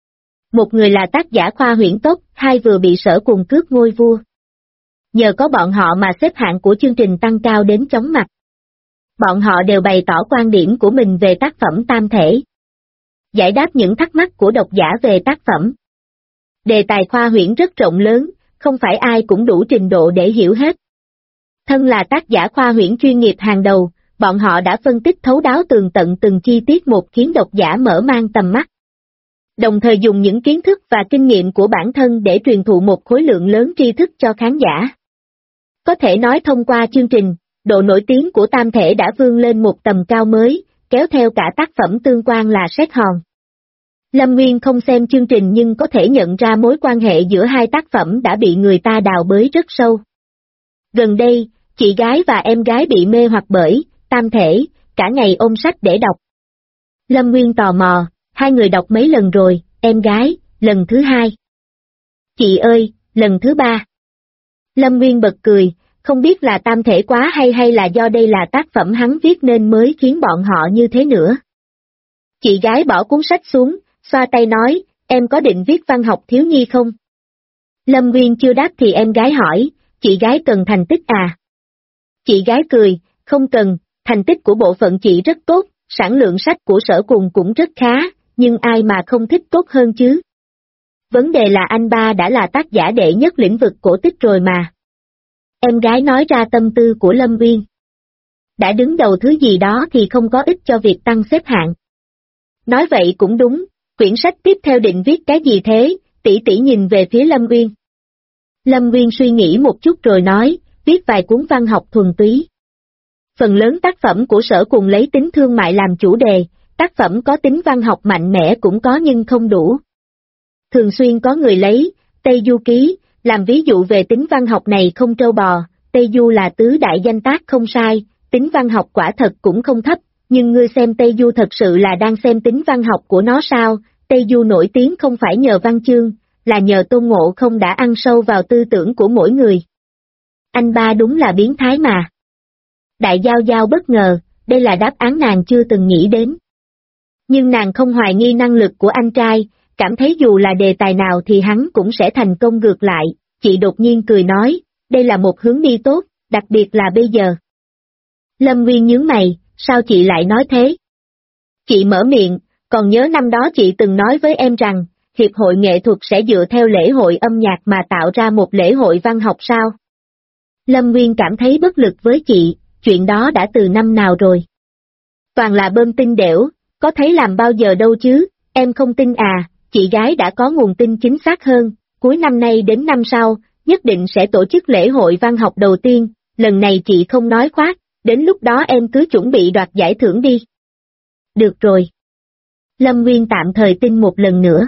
Một người là tác giả khoa huyễn top 2 vừa bị Sở Cuồng cướp ngôi vua. Nhờ có bọn họ mà xếp hạng của chương trình tăng cao đến chóng mặt. Bọn họ đều bày tỏ quan điểm của mình về tác phẩm Tam Thể. Giải đáp những thắc mắc của độc giả về tác phẩm. Đề tài khoa huyễn rất rộng lớn, không phải ai cũng đủ trình độ để hiểu hết. Thân là tác giả khoa huyễn chuyên nghiệp hàng đầu, bọn họ đã phân tích thấu đáo tường tận từng chi tiết một khiến độc giả mở mang tầm mắt. Đồng thời dùng những kiến thức và kinh nghiệm của bản thân để truyền thụ một khối lượng lớn tri thức cho khán giả. Có thể nói thông qua chương trình, độ nổi tiếng của Tam Thể đã vươn lên một tầm cao mới, kéo theo cả tác phẩm tương quan là Sét Hòn. Lâm Nguyên không xem chương trình nhưng có thể nhận ra mối quan hệ giữa hai tác phẩm đã bị người ta đào bới rất sâu. Gần đây, chị gái và em gái bị mê hoặc bởi Tam Thể, cả ngày ôm sách để đọc. Lâm Nguyên tò mò, hai người đọc mấy lần rồi, em gái, lần thứ hai. Chị ơi, lần thứ ba. Lâm Nguyên bật cười, không biết là Tam Thể quá hay là do đây là tác phẩm hắn viết nên mới khiến bọn họ như thế nữa. Chị gái bỏ cuốn sách xuống, xoa tay nói, em có định viết văn học thiếu nhi không? Lâm Nguyên chưa đáp thì em gái hỏi, chị gái cần thành tích à? Chị gái cười, không cần, thành tích của bộ phận chị rất tốt, sản lượng sách của Sở Cùng cũng rất khá, nhưng ai mà không thích tốt hơn chứ? Vấn đề là anh ba đã là tác giả đệ nhất lĩnh vực cổ tích rồi mà. Em gái nói ra tâm tư của Lâm Nguyên. Đã đứng đầu thứ gì đó thì không có ích cho việc tăng xếp hạng. Nói vậy cũng đúng, quyển sách tiếp theo định viết cái gì thế, tỷ tỷ nhìn về phía Lâm Nguyên. Lâm Nguyên suy nghĩ một chút rồi nói, viết vài cuốn văn học thuần túy. Phần lớn tác phẩm của Sở Cùng lấy tính thương mại làm chủ đề, tác phẩm có tính văn học mạnh mẽ cũng có nhưng không đủ. Thường xuyên có người lấy Tây Du Ký làm ví dụ về tính văn học này không trâu bò, Tây Du là tứ đại danh tác không sai, tính văn học quả thật cũng không thấp, nhưng ngươi xem Tây Du thật sự là đang xem tính văn học của nó sao, Tây Du nổi tiếng không phải nhờ văn chương, là nhờ Tôn Ngộ Không đã ăn sâu vào tư tưởng của mỗi người. Anh ba đúng là biến thái mà. Đại Giao Giao bất ngờ, đây là đáp án nàng chưa từng nghĩ đến. Nhưng nàng không hoài nghi năng lực của anh trai, cảm thấy dù là đề tài nào thì hắn cũng sẽ thành công ngược lại, chị đột nhiên cười nói, đây là một hướng đi tốt, đặc biệt là bây giờ. Lâm Nguyên nhướng mày, sao chị lại nói thế? Chị mở miệng, còn nhớ năm đó chị từng nói với em rằng, Hiệp hội nghệ thuật sẽ dựa theo lễ hội âm nhạc mà tạo ra một lễ hội văn học sao? Lâm Nguyên cảm thấy bất lực với chị, chuyện đó đã từ năm nào rồi? Toàn là bơm tin đểu, có thấy làm bao giờ đâu chứ, em không tin à, chị gái đã có nguồn tin chính xác hơn, cuối năm nay đến năm sau, nhất định sẽ tổ chức lễ hội văn học đầu tiên, lần này chị không nói khoác, đến lúc đó em cứ chuẩn bị đoạt giải thưởng đi. Được rồi. Lâm Nguyên tạm thời tin một lần nữa.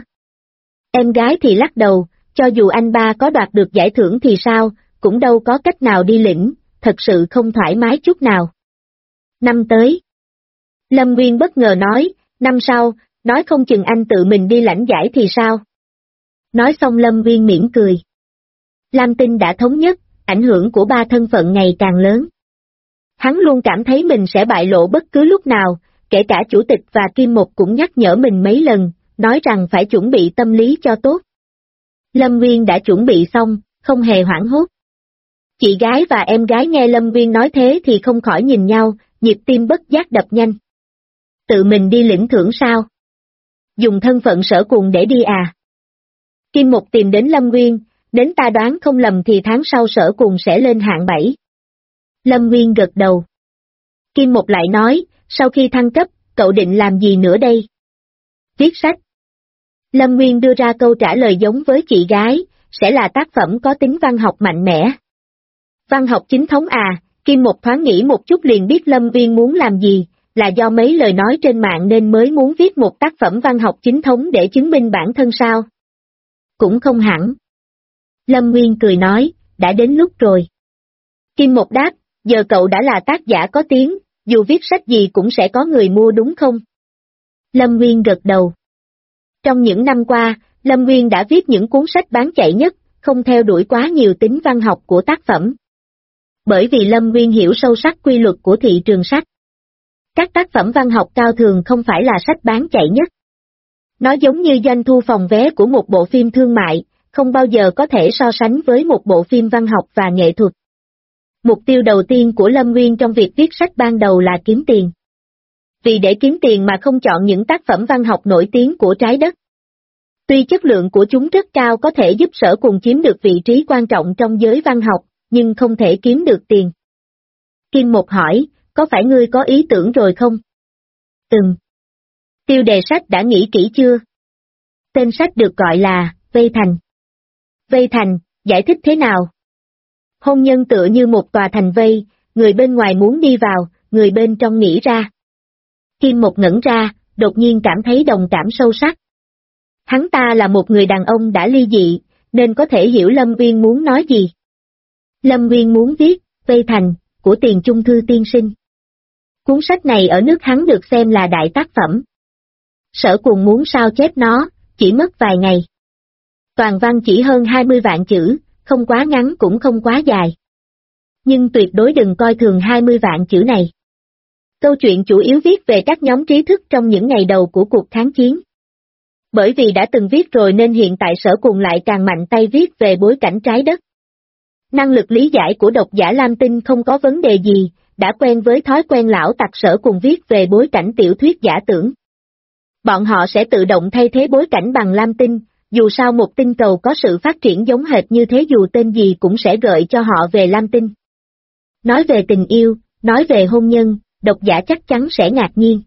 Em gái thì lắc đầu, cho dù anh ba có đoạt được giải thưởng thì sao, cũng đâu có cách nào đi lĩnh, thật sự không thoải mái chút nào. Năm tới. Lâm Nguyên bất ngờ nói, năm sau, nói không chừng anh tự mình đi lãnh giải thì sao? Nói xong Lâm Nguyên mỉm cười. Lam Tinh đã thống nhất, ảnh hưởng của ba thân phận ngày càng lớn. Hắn luôn cảm thấy mình sẽ bại lộ bất cứ lúc nào, kể cả chủ tịch và Kim Mục cũng nhắc nhở mình mấy lần, nói rằng phải chuẩn bị tâm lý cho tốt. Lâm Nguyên đã chuẩn bị xong, không hề hoảng hốt. Chị gái và em gái nghe Lâm Nguyên nói thế thì không khỏi nhìn nhau, nhịp tim bất giác đập nhanh. Tự mình đi lĩnh thưởng sao? Dùng thân phận Sở Cùng để đi à? Kim Mục tìm đến Lâm Nguyên, đến ta đoán không lầm thì tháng sau Sở Cùng sẽ lên hạng 7. Lâm Nguyên gật đầu. Kim Mục lại nói, sau khi thăng cấp, cậu định làm gì nữa đây? Viết sách. Lâm Nguyên đưa ra câu trả lời giống với chị gái, sẽ là tác phẩm có tính văn học mạnh mẽ. Văn học chính thống à, Kim Mục thoáng nghĩ một chút liền biết Lâm Nguyên muốn làm gì, là do mấy lời nói trên mạng nên mới muốn viết một tác phẩm văn học chính thống để chứng minh bản thân sao? Cũng không hẳn. Lâm Nguyên cười nói, đã đến lúc rồi. Kim Mục đáp, giờ cậu đã là tác giả có tiếng, dù viết sách gì cũng sẽ có người mua đúng không? Lâm Nguyên gật đầu. Trong những năm qua, Lâm Nguyên đã viết những cuốn sách bán chạy nhất, không theo đuổi quá nhiều tính văn học của tác phẩm. Bởi vì Lâm Nguyên hiểu sâu sắc quy luật của thị trường sách. Các tác phẩm văn học cao thường không phải là sách bán chạy nhất. Nó giống như doanh thu phòng vé của một bộ phim thương mại, không bao giờ có thể so sánh với một bộ phim văn học và nghệ thuật. Mục tiêu đầu tiên của Lâm Nguyên trong việc viết sách ban đầu là kiếm tiền. Vì để kiếm tiền mà không chọn những tác phẩm văn học nổi tiếng của trái đất. Tuy chất lượng của chúng rất cao có thể giúp Sở Cùng chiếm được vị trí quan trọng trong giới văn học, nhưng không thể kiếm được tiền. Kim Một hỏi, có phải ngươi có ý tưởng rồi không? Tiêu đề sách đã nghĩ kỹ chưa? Tên sách được gọi là Vây Thành. Vây Thành, giải thích thế nào? Hôn nhân tựa như một tòa thành vây, người bên ngoài muốn đi vào, người bên trong nghĩ ra. Kim Một ngẩn ra, đột nhiên cảm thấy đồng cảm sâu sắc. Hắn ta là một người đàn ông đã ly dị, nên có thể hiểu Lâm Uyên muốn nói gì. Lâm Uyên muốn viết Vây Thành của Tiền Chung Thư tiên sinh. Cuốn sách này ở nước hắn được xem là đại tác phẩm. Sở Cùng muốn sao chép nó, chỉ mất vài ngày. Toàn văn chỉ hơn 20 vạn chữ, không quá ngắn cũng không quá dài. Nhưng tuyệt đối đừng coi thường 20 vạn chữ này. Câu chuyện chủ yếu viết về các nhóm trí thức trong những ngày đầu của cuộc kháng chiến. Bởi vì đã từng viết rồi nên hiện tại Sở Cùng lại càng mạnh tay viết về bối cảnh trái đất. Năng lực lý giải của độc giả Lam Tinh không có vấn đề gì, đã quen với thói quen lão tặc Sở Cùng viết về bối cảnh tiểu thuyết giả tưởng. Bọn họ sẽ tự động thay thế bối cảnh bằng Lam Tinh, dù sao một tinh cầu có sự phát triển giống hệt như thế dù tên gì cũng sẽ gợi cho họ về Lam Tinh. Nói về tình yêu, nói về hôn nhân, độc giả chắc chắn sẽ ngạc nhiên.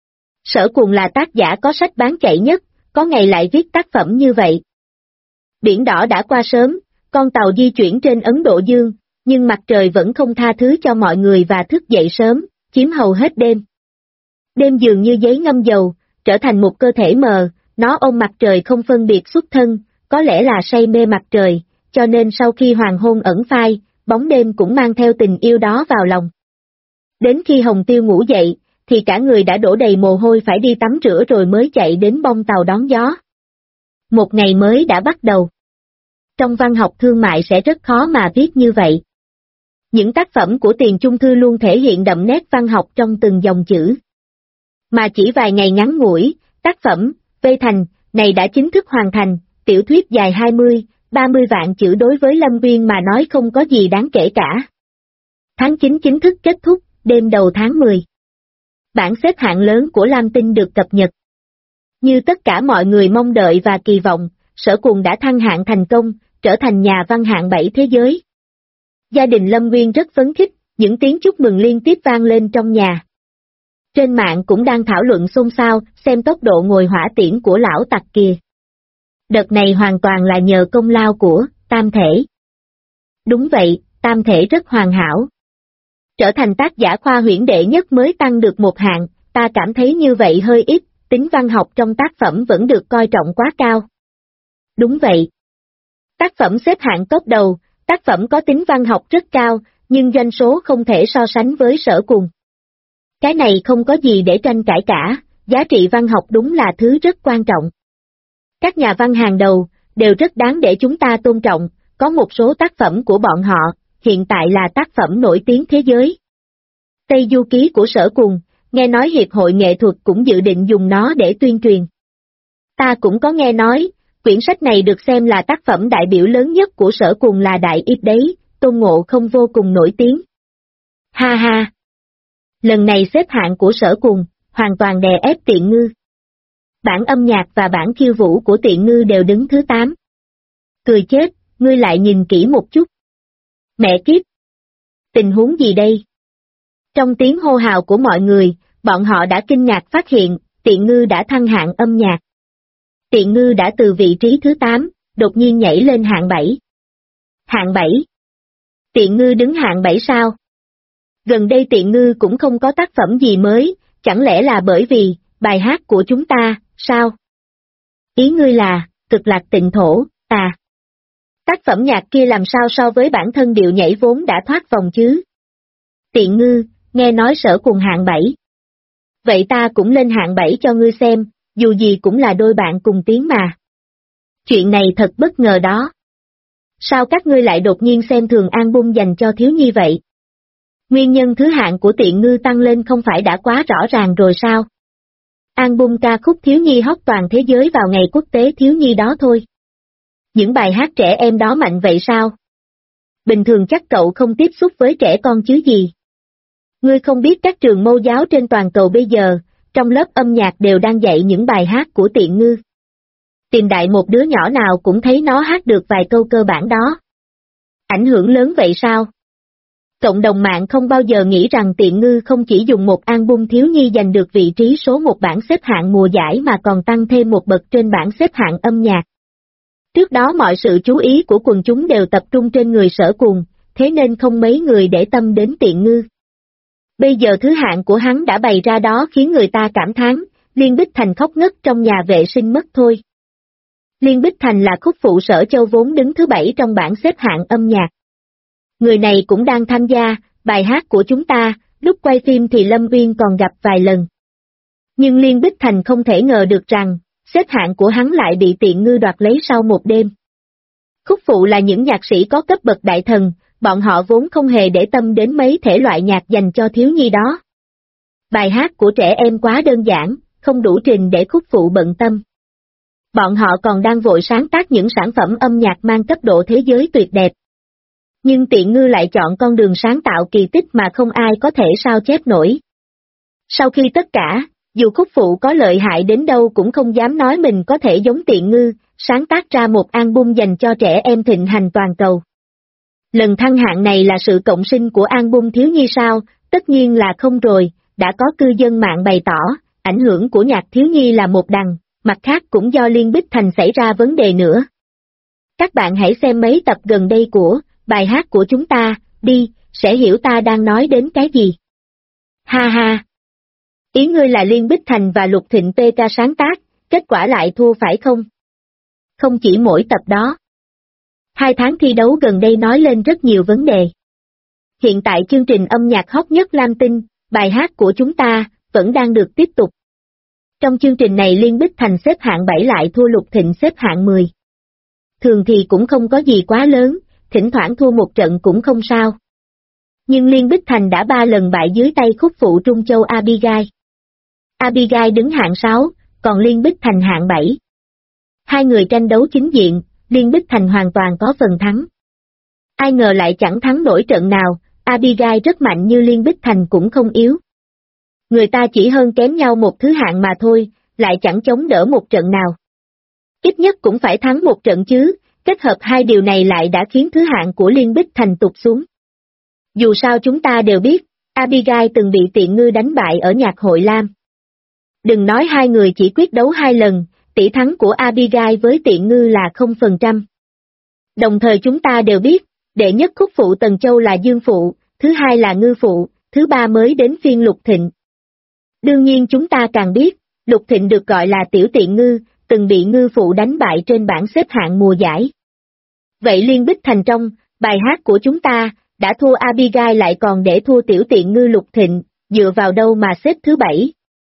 Sở Cùng là tác giả có sách bán chạy nhất, có ngày lại viết tác phẩm như vậy. Biển đỏ đã qua sớm, con tàu di chuyển trên Ấn Độ Dương, nhưng mặt trời vẫn không tha thứ cho mọi người và thức dậy sớm, chiếm hầu hết đêm. Đêm dường như giấy ngâm dầu, trở thành một cơ thể mờ, nó ôm mặt trời không phân biệt xuất thân, có lẽ là say mê mặt trời, cho nên sau khi hoàng hôn ẩn phai, bóng đêm cũng mang theo tình yêu đó vào lòng. Đến khi Hồng Tiêu ngủ dậy, thì cả người đã đổ đầy mồ hôi phải đi tắm rửa rồi mới chạy đến bong tàu đón gió. Một ngày mới đã bắt đầu. Trong văn học thương mại sẽ rất khó mà viết như vậy. Những tác phẩm của Tiền Chung Thư luôn thể hiện đậm nét văn học trong từng dòng chữ. Mà chỉ vài ngày ngắn ngủi, tác phẩm Vây Thành này đã chính thức hoàn thành, tiểu thuyết dài 20-30 vạn chữ đối với Lâm Uyên mà nói không có gì đáng kể cả. Tháng 9 chính thức kết thúc, đêm đầu tháng 10. Bảng xếp hạng lớn của Lam Tinh được cập nhật. Như tất cả mọi người mong đợi và kỳ vọng, Sở Cùng đã thăng hạng thành công, trở thành nhà văn hạng 7 thế giới. Gia đình Lâm Uyên rất phấn khích, những tiếng chúc mừng liên tiếp vang lên trong nhà. Trên mạng cũng đang thảo luận xôn xao, xem tốc độ ngồi hỏa tiễn của lão tặc kìa. Đợt này hoàn toàn là nhờ công lao của Tam Thể. Đúng vậy, Tam Thể rất hoàn hảo. Trở thành tác giả khoa huyễn đệ nhất mới tăng được một hạng, ta cảm thấy như vậy hơi ít, tính văn học trong tác phẩm vẫn được coi trọng quá cao. Đúng vậy. Tác phẩm xếp hạng top đầu, tác phẩm có tính văn học rất cao, nhưng doanh số không thể so sánh với Sở Cùng. Cái này không có gì để tranh cãi cả, giá trị văn học đúng là thứ rất quan trọng. Các nhà văn hàng đầu, đều rất đáng để chúng ta tôn trọng, có một số tác phẩm của bọn họ, hiện tại là tác phẩm nổi tiếng thế giới. Tây Du Ký của Sở Cùng, nghe nói Hiệp hội Nghệ thuật cũng dự định dùng nó để tuyên truyền. Ta cũng có nghe nói, quyển sách này được xem là tác phẩm đại biểu lớn nhất của Sở Cùng là Đại Yếp đấy, Tôn Ngộ Không vô cùng nổi tiếng. Ha ha! Lần này xếp hạng của Sở Cùng, hoàn toàn đè ép Tiện Ngư. Bản âm nhạc và bản khiêu vũ của Tiện Ngư đều đứng thứ 8. Cười chết, ngươi lại nhìn kỹ một chút. Mẹ kiếp! Tình huống gì đây? Trong tiếng hô hào của mọi người, bọn họ đã kinh ngạc phát hiện, Tiện Ngư đã thăng hạng âm nhạc. Tiện Ngư đã từ vị trí thứ 8, đột nhiên nhảy lên hạng 7. Hạng 7? Tiện Ngư đứng hạng 7 sao? Gần đây Tiện Ngư cũng không có tác phẩm gì mới, chẳng lẽ là bởi vì, bài hát của chúng ta, sao? Ý ngươi là, Cực Lạc Tịnh Thổ, à? Tác phẩm nhạc kia làm sao so với bản thân điệu nhảy vốn đã thoát vòng chứ? Tiện Ngư, nghe nói Sở Cùng hạng 7. Vậy ta cũng lên hạng 7 cho ngươi xem, dù gì cũng là đôi bạn cùng tiếng mà. Chuyện này thật bất ngờ đó. Sao các ngươi lại đột nhiên xem thường album dành cho thiếu nhi vậy? Nguyên nhân thứ hạng của Tiện Ngư tăng lên không phải đã quá rõ ràng rồi sao? Album ca khúc thiếu nhi hot toàn thế giới vào ngày quốc tế thiếu nhi đó thôi. Những bài hát trẻ em đó mạnh vậy sao? bình thường chắc cậu không tiếp xúc với trẻ con chứ gì. Ngươi không biết các trường mẫu giáo trên toàn cầu bây giờ, trong lớp âm nhạc đều đang dạy những bài hát của Tiện Ngư. Tìm đại một đứa nhỏ nào cũng thấy nó hát được vài câu cơ bản đó. Ảnh hưởng lớn vậy sao? Cộng đồng mạng không bao giờ nghĩ rằng Tiện Ngư không chỉ dùng một album thiếu nhi giành được vị trí số một bảng xếp hạng mùa giải mà còn tăng thêm một bậc trên bảng xếp hạng âm nhạc. Trước đó mọi sự chú ý của quần chúng đều tập trung trên người Sở Cuồng, thế nên không mấy người để tâm đến Tiện Ngư. Bây giờ thứ hạng của hắn đã bày ra đó khiến người ta cảm thán, Liên Bích Thành khóc ngất trong nhà vệ sinh mất thôi. Liên Bích Thành là khúc phụ Sở Châu vốn đứng thứ 7 trong bảng xếp hạng âm nhạc. Người này cũng đang tham gia, bài hát của chúng ta, lúc quay phim thì Lâm Uyên còn gặp vài lần. Nhưng Liên Bích Thành không thể ngờ được rằng, xếp hạng của hắn lại bị Tiện Ngư đoạt lấy sau một đêm. Khúc phụ là những nhạc sĩ có cấp bậc đại thần, bọn họ vốn không hề để tâm đến mấy thể loại nhạc dành cho thiếu nhi đó. Bài hát của trẻ em quá đơn giản, không đủ trình để khúc phụ bận tâm. Bọn họ còn đang vội sáng tác những sản phẩm âm nhạc mang cấp độ thế giới tuyệt đẹp. Nhưng Tiện Ngư lại chọn con đường sáng tạo kỳ tích mà không ai có thể sao chép nổi. Sau khi tất cả, dù khúc phụ có lợi hại đến đâu cũng không dám nói mình có thể giống Tiện Ngư, sáng tác ra một album dành cho trẻ em thịnh hành toàn cầu. Lần thăng hạng này là sự cộng sinh của album thiếu nhi sao? Tất nhiên là không rồi, đã có cư dân mạng bày tỏ, ảnh hưởng của nhạc thiếu nhi là một đằng, mặt khác cũng do Liên Bích Thành xảy ra vấn đề nữa. Các bạn hãy xem mấy tập gần đây của bài hát của chúng ta, đi, sẽ hiểu ta đang nói đến cái gì. Ha ha! Ý ngươi là Liên Bích Thành và Lục Thịnh PK sáng tác, kết quả lại thua phải không? Không chỉ mỗi tập đó. 2 tháng thi đấu gần đây nói lên rất nhiều vấn đề. Hiện tại chương trình âm nhạc hot nhất Lam Tinh, bài hát của chúng ta, vẫn đang được tiếp tục. Trong chương trình này Liên Bích Thành xếp hạng 7 lại thua Lục Thịnh xếp hạng 10. Thường thì cũng không có gì quá lớn, thỉnh thoảng thua một trận cũng không sao. Nhưng Liên Bích Thành đã 3 lần bại dưới tay khúc phụ Trung Châu Abigail. Abigail đứng hạng 6, còn Liên Bích Thành hạng 7. Hai người tranh đấu chính diện, Liên Bích Thành hoàn toàn có phần thắng. Ai ngờ lại chẳng thắng nổi trận nào, Abigail rất mạnh như Liên Bích Thành cũng không yếu. Người ta chỉ hơn kém nhau một thứ hạng mà thôi, lại chẳng chống đỡ một trận nào. Ít nhất cũng phải thắng một trận chứ, kết hợp hai điều này lại đã khiến thứ hạng của Liên Bích Thành tụt xuống. Dù sao chúng ta đều biết, Abigail từng bị Tiện Ngư đánh bại ở nhạc hội Lam. Đừng nói hai người chỉ quyết đấu 2 lần, tỷ thắng của Abigail với Tiện Ngư là 0%. Đồng thời chúng ta đều biết, đệ nhất khúc phụ Tần Châu là Dương Phụ, thứ hai là Ngư Phụ, thứ ba mới đến phiên Lục Thịnh. Đương nhiên chúng ta càng biết, Lục Thịnh được gọi là Tiểu Tiện Ngư, từng bị Ngư Phụ đánh bại trên bảng xếp hạng mùa giải. Vậy Liên Bích Thành trong bài hát của chúng ta, đã thua Abigail lại còn để thua Tiểu Tiện Ngư Lục Thịnh, dựa vào đâu mà xếp thứ 7?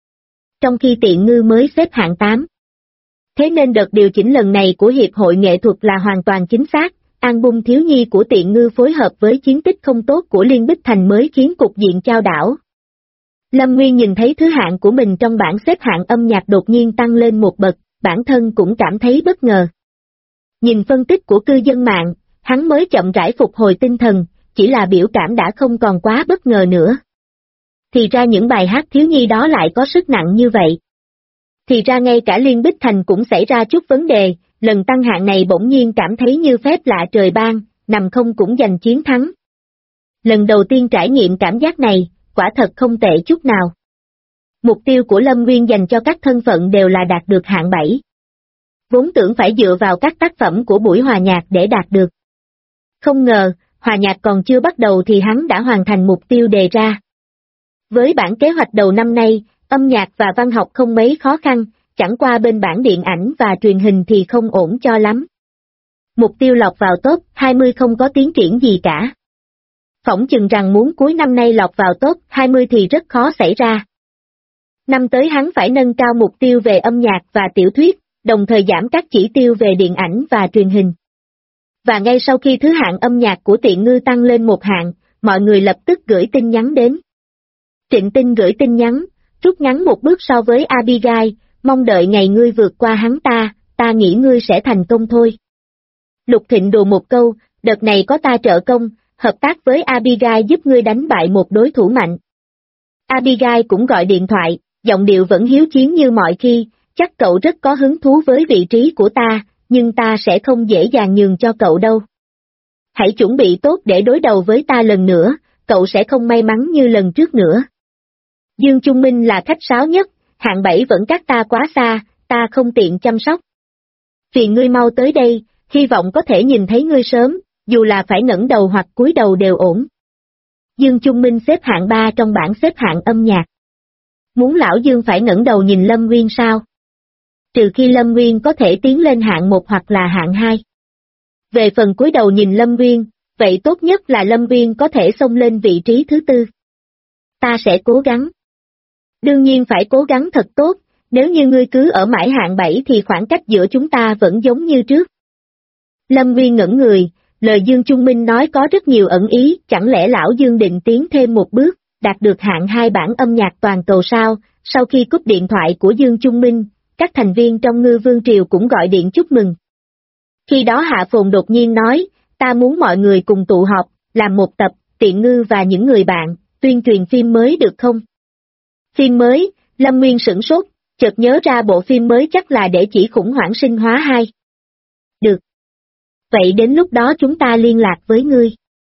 Trong khi Tiện Ngư mới xếp hạng 8. Thế nên đợt điều chỉnh lần này của Hiệp hội Nghệ thuật là hoàn toàn chính xác, album thiếu nhi của Tiện Ngư phối hợp với chiến tích không tốt của Liên Bích Thành mới khiến cục diện chao đảo. Lâm Nguyên nhìn thấy thứ hạng của mình trong bảng xếp hạng âm nhạc đột nhiên tăng lên một bậc, bản thân cũng cảm thấy bất ngờ. Nhìn phân tích của cư dân mạng, hắn mới chậm rãi phục hồi tinh thần, chỉ là biểu cảm đã không còn quá bất ngờ nữa. Thì ra những bài hát thiếu nhi đó lại có sức nặng như vậy. Thì ra ngay cả Liên Bích Thành cũng xảy ra chút vấn đề, lần tăng hạng này bỗng nhiên cảm thấy như phép lạ trời ban, nằm không cũng giành chiến thắng. Lần đầu tiên trải nghiệm cảm giác này, quả thật không tệ chút nào. Mục tiêu của Lâm Nguyên dành cho các thân phận đều là đạt được hạng 7. Vốn tưởng phải dựa vào các tác phẩm của buổi hòa nhạc để đạt được. Không ngờ, hòa nhạc còn chưa bắt đầu thì hắn đã hoàn thành mục tiêu đề ra. Với bản kế hoạch đầu năm nay, âm nhạc và văn học không mấy khó khăn, chẳng qua bên bản điện ảnh và truyền hình thì không ổn cho lắm. Mục tiêu lọt vào top 20 không có tiến triển gì cả. Phỏng chừng rằng muốn cuối năm nay lọt vào top 20 thì rất khó xảy ra. Năm tới hắn phải nâng cao mục tiêu về âm nhạc và tiểu thuyết, đồng thời giảm các chỉ tiêu về điện ảnh và truyền hình. Và ngay sau khi thứ hạng âm nhạc của Tiện Ngư tăng lên một hạng, mọi người lập tức gửi tin nhắn đến. Trịnh Tinh gửi tin nhắn, rút ngắn một bước so với Abigail, mong đợi ngày ngươi vượt qua hắn ta nghĩ ngươi sẽ thành công thôi. Lục Thịnh đùa một câu, Đợt này có ta trợ công, hợp tác với Abigail giúp ngươi đánh bại một đối thủ mạnh. Abigail cũng gọi điện thoại, giọng điệu vẫn hiếu chiến như mọi khi, chắc cậu rất có hứng thú với vị trí của ta, nhưng ta sẽ không dễ dàng nhường cho cậu đâu. Hãy chuẩn bị tốt để đối đầu với ta lần nữa, cậu sẽ không may mắn như lần trước nữa. Dương Trung Minh là khách sáo nhất, hạng 7 vẫn cách ta quá xa, ta không tiện chăm sóc. Phiền ngươi mau tới đây, hy vọng có thể nhìn thấy ngươi sớm, dù là phải ngẩng đầu hoặc cúi đầu đều ổn. Dương Trung Minh xếp hạng 3 trong bảng xếp hạng âm nhạc. Muốn lão Dương phải ngẩng đầu nhìn Lâm Nguyên sao? Trừ khi Lâm Nguyên có thể tiến lên hạng 1 hoặc là hạng 2. Về phần cúi đầu nhìn Lâm Nguyên, vậy tốt nhất là Lâm Nguyên có thể xông lên vị trí thứ 4. Ta sẽ cố gắng. Đương nhiên phải cố gắng thật tốt, nếu như ngươi cứ ở mãi hạng 7 thì khoảng cách giữa chúng ta vẫn giống như trước. Lâm Nguyên ngẩn người, lời Dương Trung Minh nói có rất nhiều ẩn ý, chẳng lẽ lão Dương định tiến thêm một bước, đạt được hạng 2 bảng âm nhạc toàn cầu sao? Sau khi cúp điện thoại của Dương Trung Minh, các thành viên trong Ngư Vương Triều cũng gọi điện chúc mừng. Khi đó Hạ Phồn đột nhiên nói, ta muốn mọi người cùng tụ họp, làm một tập, Tiện Ngư và những người bạn, tuyên truyền phim mới được không? Phim mới, Lâm Nguyên sửng sốt, chợt nhớ ra bộ phim mới chắc là để chỉ khủng hoảng sinh hóa 2. Được. Vậy đến lúc đó chúng ta liên lạc với ngươi.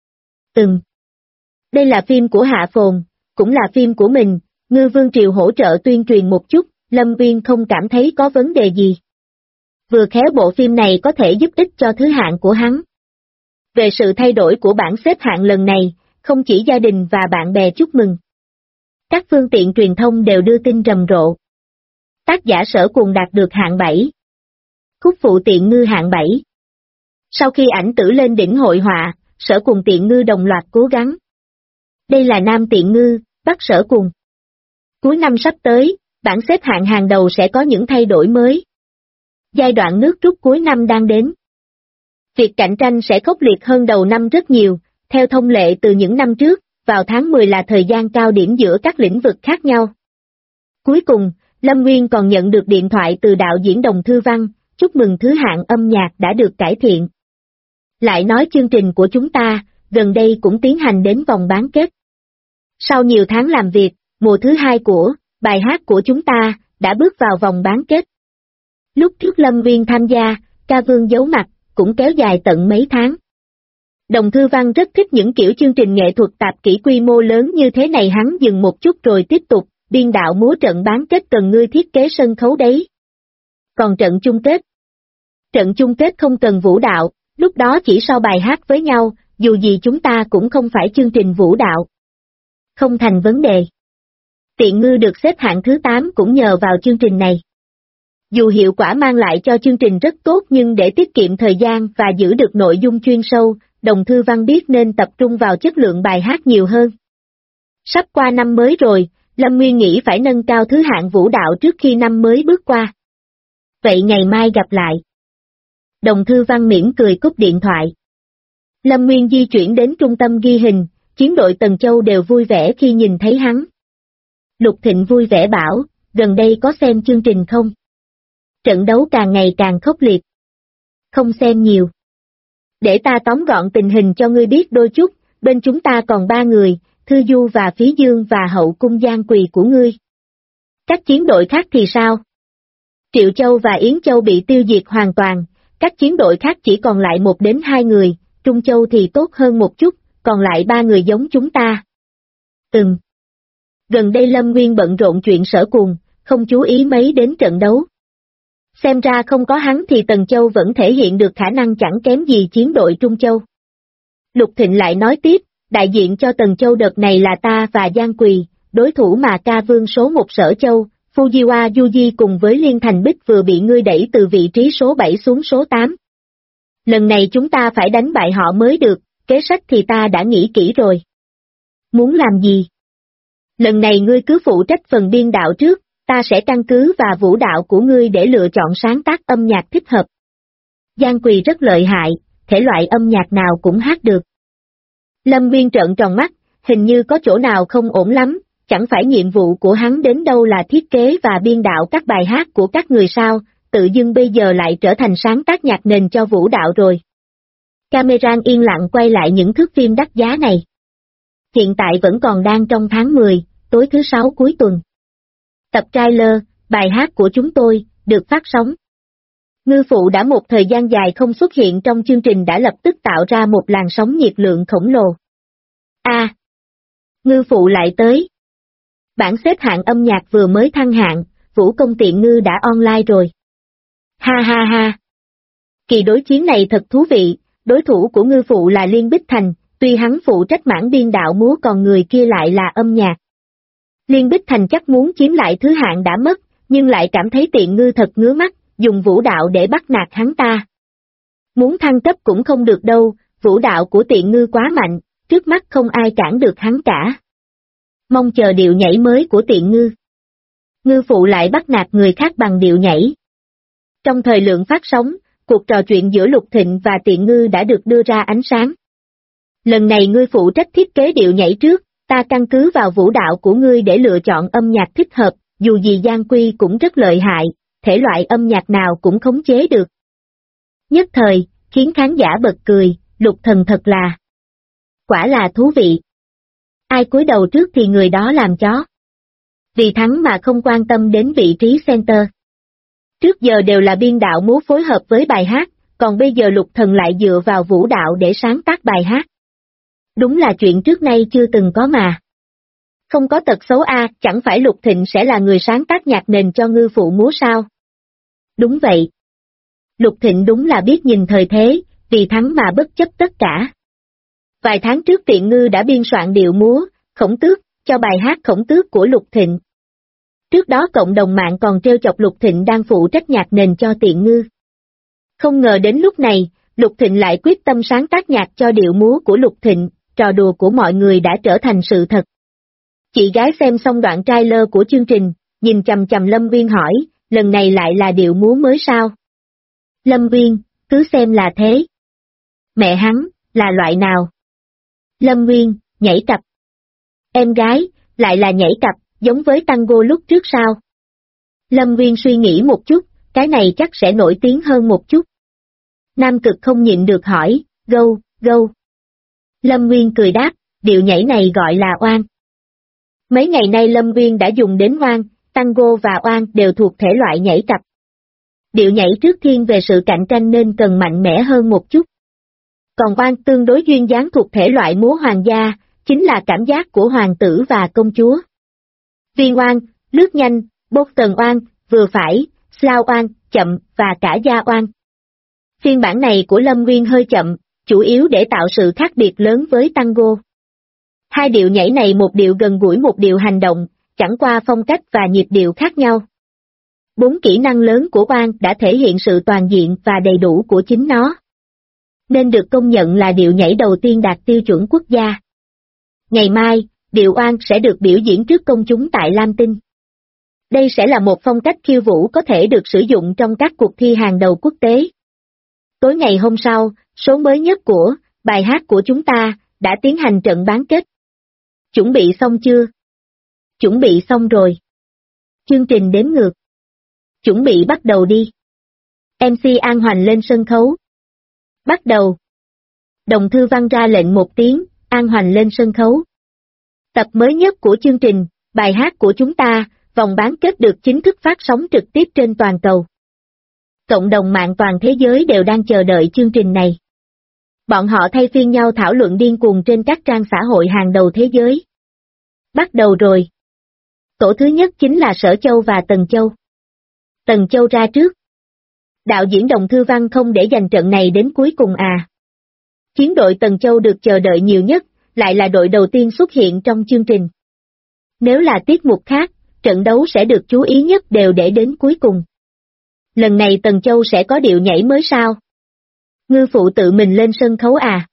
Đây là phim của Hạ Phồn, cũng là phim của mình, Ngư Vương Triều hỗ trợ tuyên truyền một chút, Lâm Nguyên không cảm thấy có vấn đề gì. Vừa khéo bộ phim này có thể giúp ích cho thứ hạng của hắn. Về sự thay đổi của bảng xếp hạng lần này, không chỉ gia đình và bạn bè chúc mừng. Các phương tiện truyền thông đều đưa tin rầm rộ. Tác giả Sở Cùng đạt được hạng 7. Khúc phụ Tiện Ngư hạng 7. Sau khi ảnh tử lên đỉnh hội họa, Sở Cùng Tiện Ngư đồng loạt cố gắng. Đây là Nam Tiện Ngư, Bắc Sở Cùng. Cuối năm sắp tới, bảng xếp hạng hàng đầu sẽ có những thay đổi mới. Giai đoạn nước rút cuối năm đang đến. Việc cạnh tranh sẽ khốc liệt hơn đầu năm rất nhiều, theo thông lệ từ những năm trước, vào tháng 10 là thời gian cao điểm giữa các lĩnh vực khác nhau. Cuối cùng, Lâm Nguyên còn nhận được điện thoại từ đạo diễn Đồng Thư Văn, chúc mừng thứ hạng âm nhạc đã được cải thiện. Lại nói chương trình của chúng ta, gần đây cũng tiến hành đến vòng bán kết. Sau nhiều tháng làm việc, mùa thứ 2 của bài hát của chúng ta đã bước vào vòng bán kết. Lúc trước Lâm Nguyên tham gia, Ca Vương giấu mặt, cũng kéo dài tận mấy tháng. Đồng Thư Văn rất thích những kiểu chương trình nghệ thuật tạp kỹ quy mô lớn như thế này, hắn dừng một chút rồi tiếp tục, biên đạo múa trận bán kết cần ngươi thiết kế sân khấu đấy. Còn trận chung kết? Trận chung kết không cần vũ đạo, lúc đó chỉ so bài hát với nhau, dù gì chúng ta cũng không phải chương trình vũ đạo. Không thành vấn đề. Tiện Ngư được xếp hạng thứ 8 cũng nhờ vào chương trình này. Dù hiệu quả mang lại cho chương trình rất tốt nhưng để tiết kiệm thời gian và giữ được nội dung chuyên sâu, Đồng Thư Văn biết nên tập trung vào chất lượng bài hát nhiều hơn. Sắp qua năm mới rồi, Lâm Nguyên nghĩ phải nâng cao thứ hạng vũ đạo trước khi năm mới bước qua. Vậy ngày mai gặp lại. Đồng Thư Văn mỉm cười cúp điện thoại. Lâm Nguyên di chuyển đến trung tâm ghi hình, chiến đội Tần Châu đều vui vẻ khi nhìn thấy hắn. Lục Thịnh vui vẻ bảo, gần đây có xem chương trình không? Trận đấu càng ngày càng khốc liệt. Không xem nhiều. Để ta tóm gọn tình hình cho ngươi biết đôi chút, bên chúng ta còn 3 người, Thư Du và Phí Dương và Hậu Cung Giang Quỳ của ngươi. Các chiến đội khác thì sao? Triệu Châu và Yến Châu bị tiêu diệt hoàn toàn, các chiến đội khác chỉ còn lại 1 đến 2 người, Trung Châu thì tốt hơn một chút, còn lại 3 người giống chúng ta. Gần đây Lâm Nguyên bận rộn chuyện Sở Cùng, không chú ý mấy đến trận đấu. Xem ra không có hắn thì Tần Châu vẫn thể hiện được khả năng chẳng kém gì chiến đội Trung Châu. Lục Thịnh lại nói tiếp, đại diện cho Tần Châu đợt này là ta và Giang Quỳ, đối thủ mà Ca Vương số 1 Sở Châu, Fujiwa Yuji cùng với Liên Thành Bích vừa bị ngươi đẩy từ vị trí số 7 xuống số 8. Lần này chúng ta phải đánh bại họ mới được, kế sách thì ta đã nghĩ kỹ rồi. Muốn làm gì? Lần này ngươi cứ phụ trách phần biên đạo trước, ta sẽ căn cứ vào vũ đạo của ngươi để lựa chọn sáng tác âm nhạc thích hợp. Giang Quỳ rất lợi hại, thể loại âm nhạc nào cũng hát được. Lâm Nguyên trợn tròn mắt, hình như có chỗ nào không ổn lắm, chẳng phải nhiệm vụ của hắn đến đâu là thiết kế và biên đạo các bài hát của các người sao, tự dưng bây giờ lại trở thành sáng tác nhạc nền cho vũ đạo rồi. Camera yên lặng quay lại những thước phim đắt giá này. Hiện tại vẫn còn đang trong tháng 10, tối thứ 6 cuối tuần. Tập trailer, bài hát của chúng tôi, được phát sóng. Ngư phụ đã một thời gian dài không xuất hiện trong chương trình đã lập tức tạo ra một làn sóng nhiệt lượng khổng lồ. Ngư phụ lại tới. Bảng xếp hạng âm nhạc vừa mới thăng hạng, Vũ Công Tiện Ngư đã online rồi. Ha ha ha. Kỳ đối chiến này thật thú vị, đối thủ của ngư phụ là Liên Bích Thành, tuy hắn phụ trách mảng biên đạo múa còn người kia lại là âm nhạc. Liên Bích Thành chắc muốn chiếm lại thứ hạng đã mất, nhưng lại cảm thấy Tiện Ngư thật ngứa mắt, dùng vũ đạo để bắt nạt hắn ta. Muốn thăng cấp cũng không được đâu, vũ đạo của Tiện Ngư quá mạnh, trước mắt không ai cản được hắn cả. Mong chờ điệu nhảy mới của Tiện Ngư. Ngư phụ lại bắt nạt người khác bằng điệu nhảy. Trong thời lượng phát sóng, cuộc trò chuyện giữa Lục Thịnh và Tiện Ngư đã được đưa ra ánh sáng. Lần này ngươi phụ trách thiết kế điệu nhảy trước, ta căn cứ vào vũ đạo của ngươi để lựa chọn âm nhạc thích hợp, dù gì Giang Quy cũng rất lợi hại, thể loại âm nhạc nào cũng khống chế được. Nhất thời, khiến khán giả bật cười, Lục Thần thật là. Quả là thú vị. Ai cúi đầu trước thì người đó làm chó. Vì thắng mà không quan tâm đến vị trí center. Trước giờ đều là biên đạo múa phối hợp với bài hát, còn bây giờ Lục Thần lại dựa vào vũ đạo để sáng tác bài hát. Đúng là chuyện trước nay chưa từng có mà. Không có tật xấu chẳng phải Lục Thịnh sẽ là người sáng tác nhạc nền cho ngư phụ múa sao? Đúng vậy. Lục Thịnh đúng là biết nhìn thời thế, vì thắng mà bất chấp tất cả. Vài tháng trước Tiện Ngư đã biên soạn điệu múa, Khổng Tước, cho bài hát Khổng Tước của Lục Thịnh. Trước đó cộng đồng mạng còn trêu chọc Lục Thịnh đang phụ trách nhạc nền cho Tiện Ngư. Không ngờ đến lúc này, Lục Thịnh lại quyết tâm sáng tác nhạc cho điệu múa của Lục Thịnh, trò đùa của mọi người đã trở thành sự thật. Chị gái xem xong đoạn trailer của chương trình, nhìn chằm chằm Lâm Nguyên hỏi, lần này lại là điệu múa mới sao? Lâm Nguyên, cứ xem là thế. Mẹ hắn, là loại nào? Lâm Nguyên, nhảy cặp. Em gái, lại là nhảy cặp, giống với tango lúc trước sao? Lâm Nguyên suy nghĩ một chút, cái này chắc sẽ nổi tiếng hơn một chút. Nam Cực không nhịn được hỏi, gâu, gâu. Lâm Nguyên cười đáp, điệu nhảy này gọi là oan. Mấy ngày nay Lâm Nguyên đã dùng đến oan, tango và oan đều thuộc thể loại nhảy cặp. Điệu nhảy trước thiên về sự cạnh tranh nên cần mạnh mẽ hơn một chút. Còn oan tương đối duyên dáng thuộc thể loại múa hoàng gia, chính là cảm giác của hoàng tử và công chúa. Viên oan, lướt nhanh, bốc tần oan, vừa phải, slow oan, chậm và cả gia oan. Phiên bản này của Lâm Nguyên hơi chậm, chủ yếu để tạo sự khác biệt lớn với tango. Hai điệu nhảy này một điệu gần gũi một điệu hành động, chẳng qua phong cách và nhịp điệu khác nhau. 4 kỹ năng lớn của oan đã thể hiện sự toàn diện và đầy đủ của chính nó. Nên được công nhận là điệu nhảy đầu tiên đạt tiêu chuẩn quốc gia. Ngày mai, điệu oan sẽ được biểu diễn trước công chúng tại Lam Tinh. Đây sẽ là một phong cách khiêu vũ có thể được sử dụng trong các cuộc thi hàng đầu quốc tế. Tối ngày hôm sau, số mới nhất của bài hát của chúng ta đã tiến hành trận bán kết. Chuẩn bị xong chưa? Chuẩn bị xong rồi. Chương trình đếm ngược. Chuẩn bị bắt đầu đi. MC An Hoành lên sân khấu. Bắt đầu. Đồng Thư Văn ra lệnh một tiếng, An Hoành lên sân khấu. Tập mới nhất của chương trình, bài hát của chúng ta, vòng bán kết được chính thức phát sóng trực tiếp trên toàn cầu. Cộng đồng mạng toàn thế giới đều đang chờ đợi chương trình này. Bọn họ thay phiên nhau thảo luận điên cuồng trên các trang xã hội hàng đầu thế giới. Bắt đầu rồi. Tổ thứ nhất chính là Sở Châu và Tần Châu. Tần Châu ra trước. Đạo diễn Đồng Thư Văn không để dành trận này đến cuối cùng à. Chiến đội Tần Châu được chờ đợi nhiều nhất, lại là đội đầu tiên xuất hiện trong chương trình. Nếu là tiết mục khác, trận đấu sẽ được chú ý nhất đều để đến cuối cùng. Lần này Tần Châu sẽ có điệu nhảy mới sao? Ngư phụ tự mình lên sân khấu à?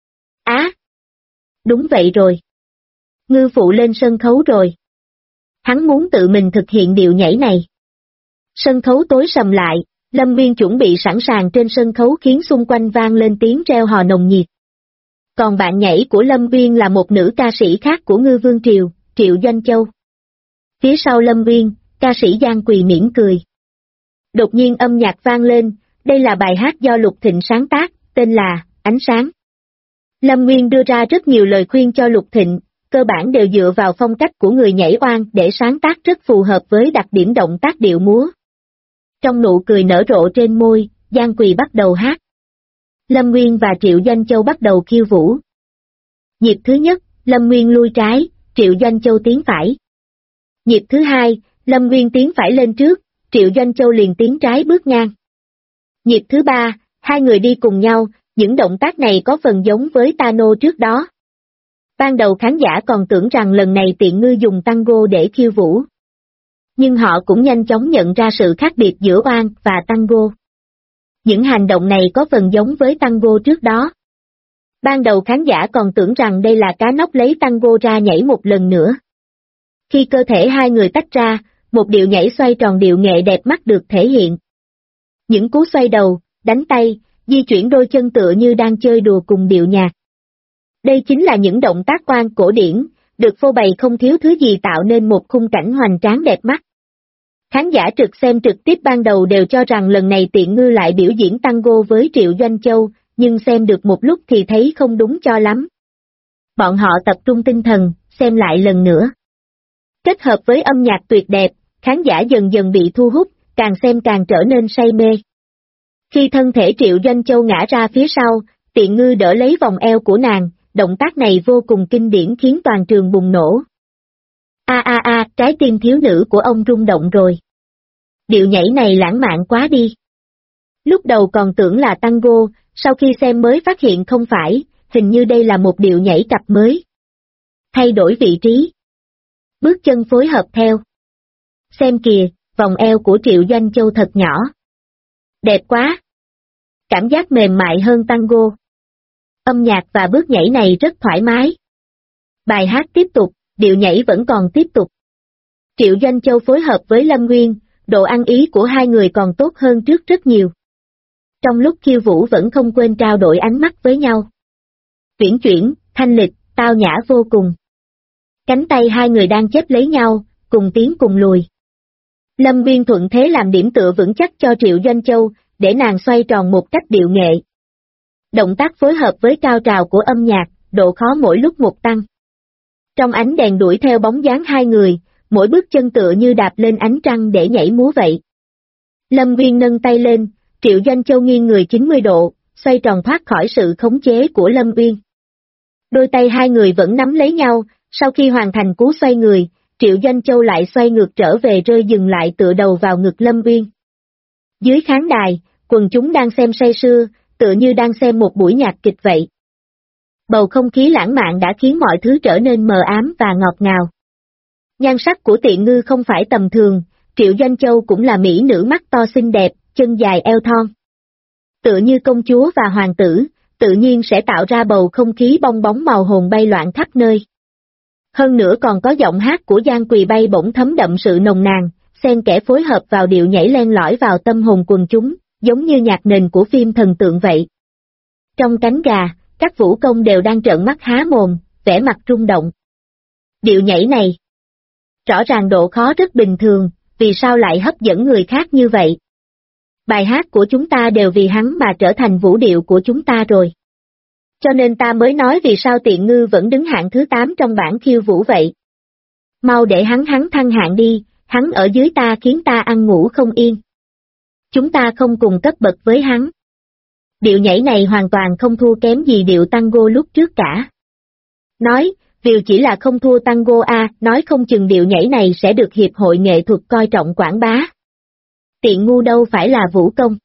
Đúng vậy rồi. Ngư phụ lên sân khấu rồi. Hắn muốn tự mình thực hiện điệu nhảy này. Sân khấu tối sầm lại, Lâm Nguyên chuẩn bị sẵn sàng trên sân khấu khiến xung quanh vang lên tiếng reo hò nồng nhiệt. Còn bạn nhảy của Lâm Nguyên là một nữ ca sĩ khác của Ngư Vương Triều, Triệu Doanh Châu. Phía sau Lâm Nguyên, ca sĩ Giang Quỳ mỉm cười. Đột nhiên âm nhạc vang lên, đây là bài hát do Lục Thịnh sáng tác, tên là ánh sáng. Lâm Nguyên đưa ra rất nhiều lời khuyên cho Lục Thịnh, cơ bản đều dựa vào phong cách của người nhảy oan để sáng tác rất phù hợp với đặc điểm động tác điệu múa. Trong nụ cười nở rộ trên môi, Giang Quỳ bắt đầu hát. Lâm Nguyên và Triệu Doanh Châu bắt đầu khiêu vũ. Nhịp thứ nhất, Lâm Nguyên lui trái, Triệu Doanh Châu tiến phải. Nhịp thứ hai, Lâm Nguyên tiến phải lên trước, Triệu Doanh Châu liền tiến trái bước ngang. Nhịp thứ ba, hai người đi cùng nhau, những động tác này có phần giống với Tano trước đó. Ban đầu khán giả còn tưởng rằng lần này Tiện Ngư dùng tango để khiêu vũ. Nhưng họ cũng nhanh chóng nhận ra sự khác biệt giữa oan và tango. Những hành động này có phần giống với tango trước đó. Ban đầu khán giả còn tưởng rằng đây là cá nóc lấy tango ra nhảy một lần nữa. Khi cơ thể hai người tách ra, một điệu nhảy xoay tròn điệu nghệ đẹp mắt được thể hiện. Những cú xoay đầu, đánh tay, di chuyển đôi chân tựa như đang chơi đùa cùng điệu nhạc. Đây chính là những động tác oan cổ điển, được phô bày không thiếu thứ gì tạo nên một khung cảnh hoành tráng đẹp mắt. Khán giả xem trực tiếp ban đầu đều cho rằng lần này Tiện Ngư lại biểu diễn tango với Triệu Doanh Châu, nhưng xem được một lúc thì thấy không đúng cho lắm. Bọn họ tập trung tinh thần, xem lại lần nữa. Kết hợp với âm nhạc tuyệt đẹp, khán giả dần dần bị thu hút, càng xem càng trở nên say mê. Khi thân thể Triệu Doanh Châu ngã ra phía sau, Tiện Ngư đỡ lấy vòng eo của nàng, động tác này vô cùng kinh điển khiến toàn trường bùng nổ. Trái tim thiếu nữ của ông rung động rồi. Điệu nhảy này lãng mạn quá đi. Lúc đầu còn tưởng là tango, sau khi xem mới phát hiện không phải, hình như đây là một điệu nhảy cặp mới. Thay đổi vị trí. Bước chân phối hợp theo. Xem kìa, vòng eo của Triệu Doanh Châu thật nhỏ. Đẹp quá. Cảm giác mềm mại hơn tango. Âm nhạc và bước nhảy này rất thoải mái. Bài hát tiếp tục, điệu nhảy vẫn còn tiếp tục. Triệu Doanh Châu phối hợp với Lâm Nguyên, độ ăn ý của hai người còn tốt hơn trước rất nhiều. Trong lúc khiêu vũ vẫn không quên trao đổi ánh mắt với nhau. Chuyển, thanh lịch, tao nhã vô cùng. Cánh tay hai người đang chếp lấy nhau, cùng tiến cùng lùi. Lâm Nguyên thuận thế làm điểm tựa vững chắc cho Triệu Doanh Châu, để nàng xoay tròn một cách điệu nghệ. Động tác phối hợp với cao trào của âm nhạc, độ khó mỗi lúc một tăng. Trong ánh đèn đuổi theo bóng dáng hai người, mỗi bước chân tựa như đạp lên ánh trăng để nhảy múa vậy. Lâm Nguyên nâng tay lên, Triệu Doanh Châu nghiêng người 90 độ, xoay tròn thoát khỏi sự khống chế của Lâm Nguyên. Đôi tay hai người vẫn nắm lấy nhau, sau khi hoàn thành cú xoay người, Triệu Doanh Châu lại xoay ngược trở về rơi dừng lại tựa đầu vào ngực Lâm Nguyên. Dưới khán đài, quần chúng đang xem say sưa, tựa như đang xem một buổi nhạc kịch vậy. Bầu không khí lãng mạn đã khiến mọi thứ trở nên mờ ám và ngọt ngào. Nhan sắc của Tiện Ngư không phải tầm thường, Triệu Doanh Châu cũng là mỹ nữ mắt to xinh đẹp, chân dài eo thon. Tựa như công chúa và hoàng tử, tự nhiên sẽ tạo ra bầu không khí bong bóng màu hồng bay loạn khắp nơi. Hơn nữa còn có giọng hát của Giang Quỳ bay bổng thấm đậm sự nồng nàn, xen kẽ phối hợp vào điệu nhảy len lỏi vào tâm hồn quần chúng, giống như nhạc nền của phim thần tượng vậy. Trong cánh gà, các vũ công đều đang trợn mắt há mồm, vẻ mặt rung động. Điệu nhảy này, rõ ràng độ khó rất bình thường, vì sao lại hấp dẫn người khác như vậy? Bài hát của chúng ta đều vì hắn mà trở thành vũ điệu của chúng ta rồi. Cho nên ta mới nói vì sao Tiện Ngư vẫn đứng hạng thứ 8 trong bảng khiêu vũ vậy. Mau để hắn thăng hạng đi, hắn ở dưới ta khiến ta ăn ngủ không yên. Chúng ta không cùng cấp bậc với hắn. Điệu nhảy này hoàn toàn không thua kém gì điệu tango lúc trước cả. Nói, điều chỉ là không thua tango nói không chừng điệu nhảy này sẽ được Hiệp hội Nghệ thuật coi trọng quảng bá. Tiện Ngu đâu phải là vũ công.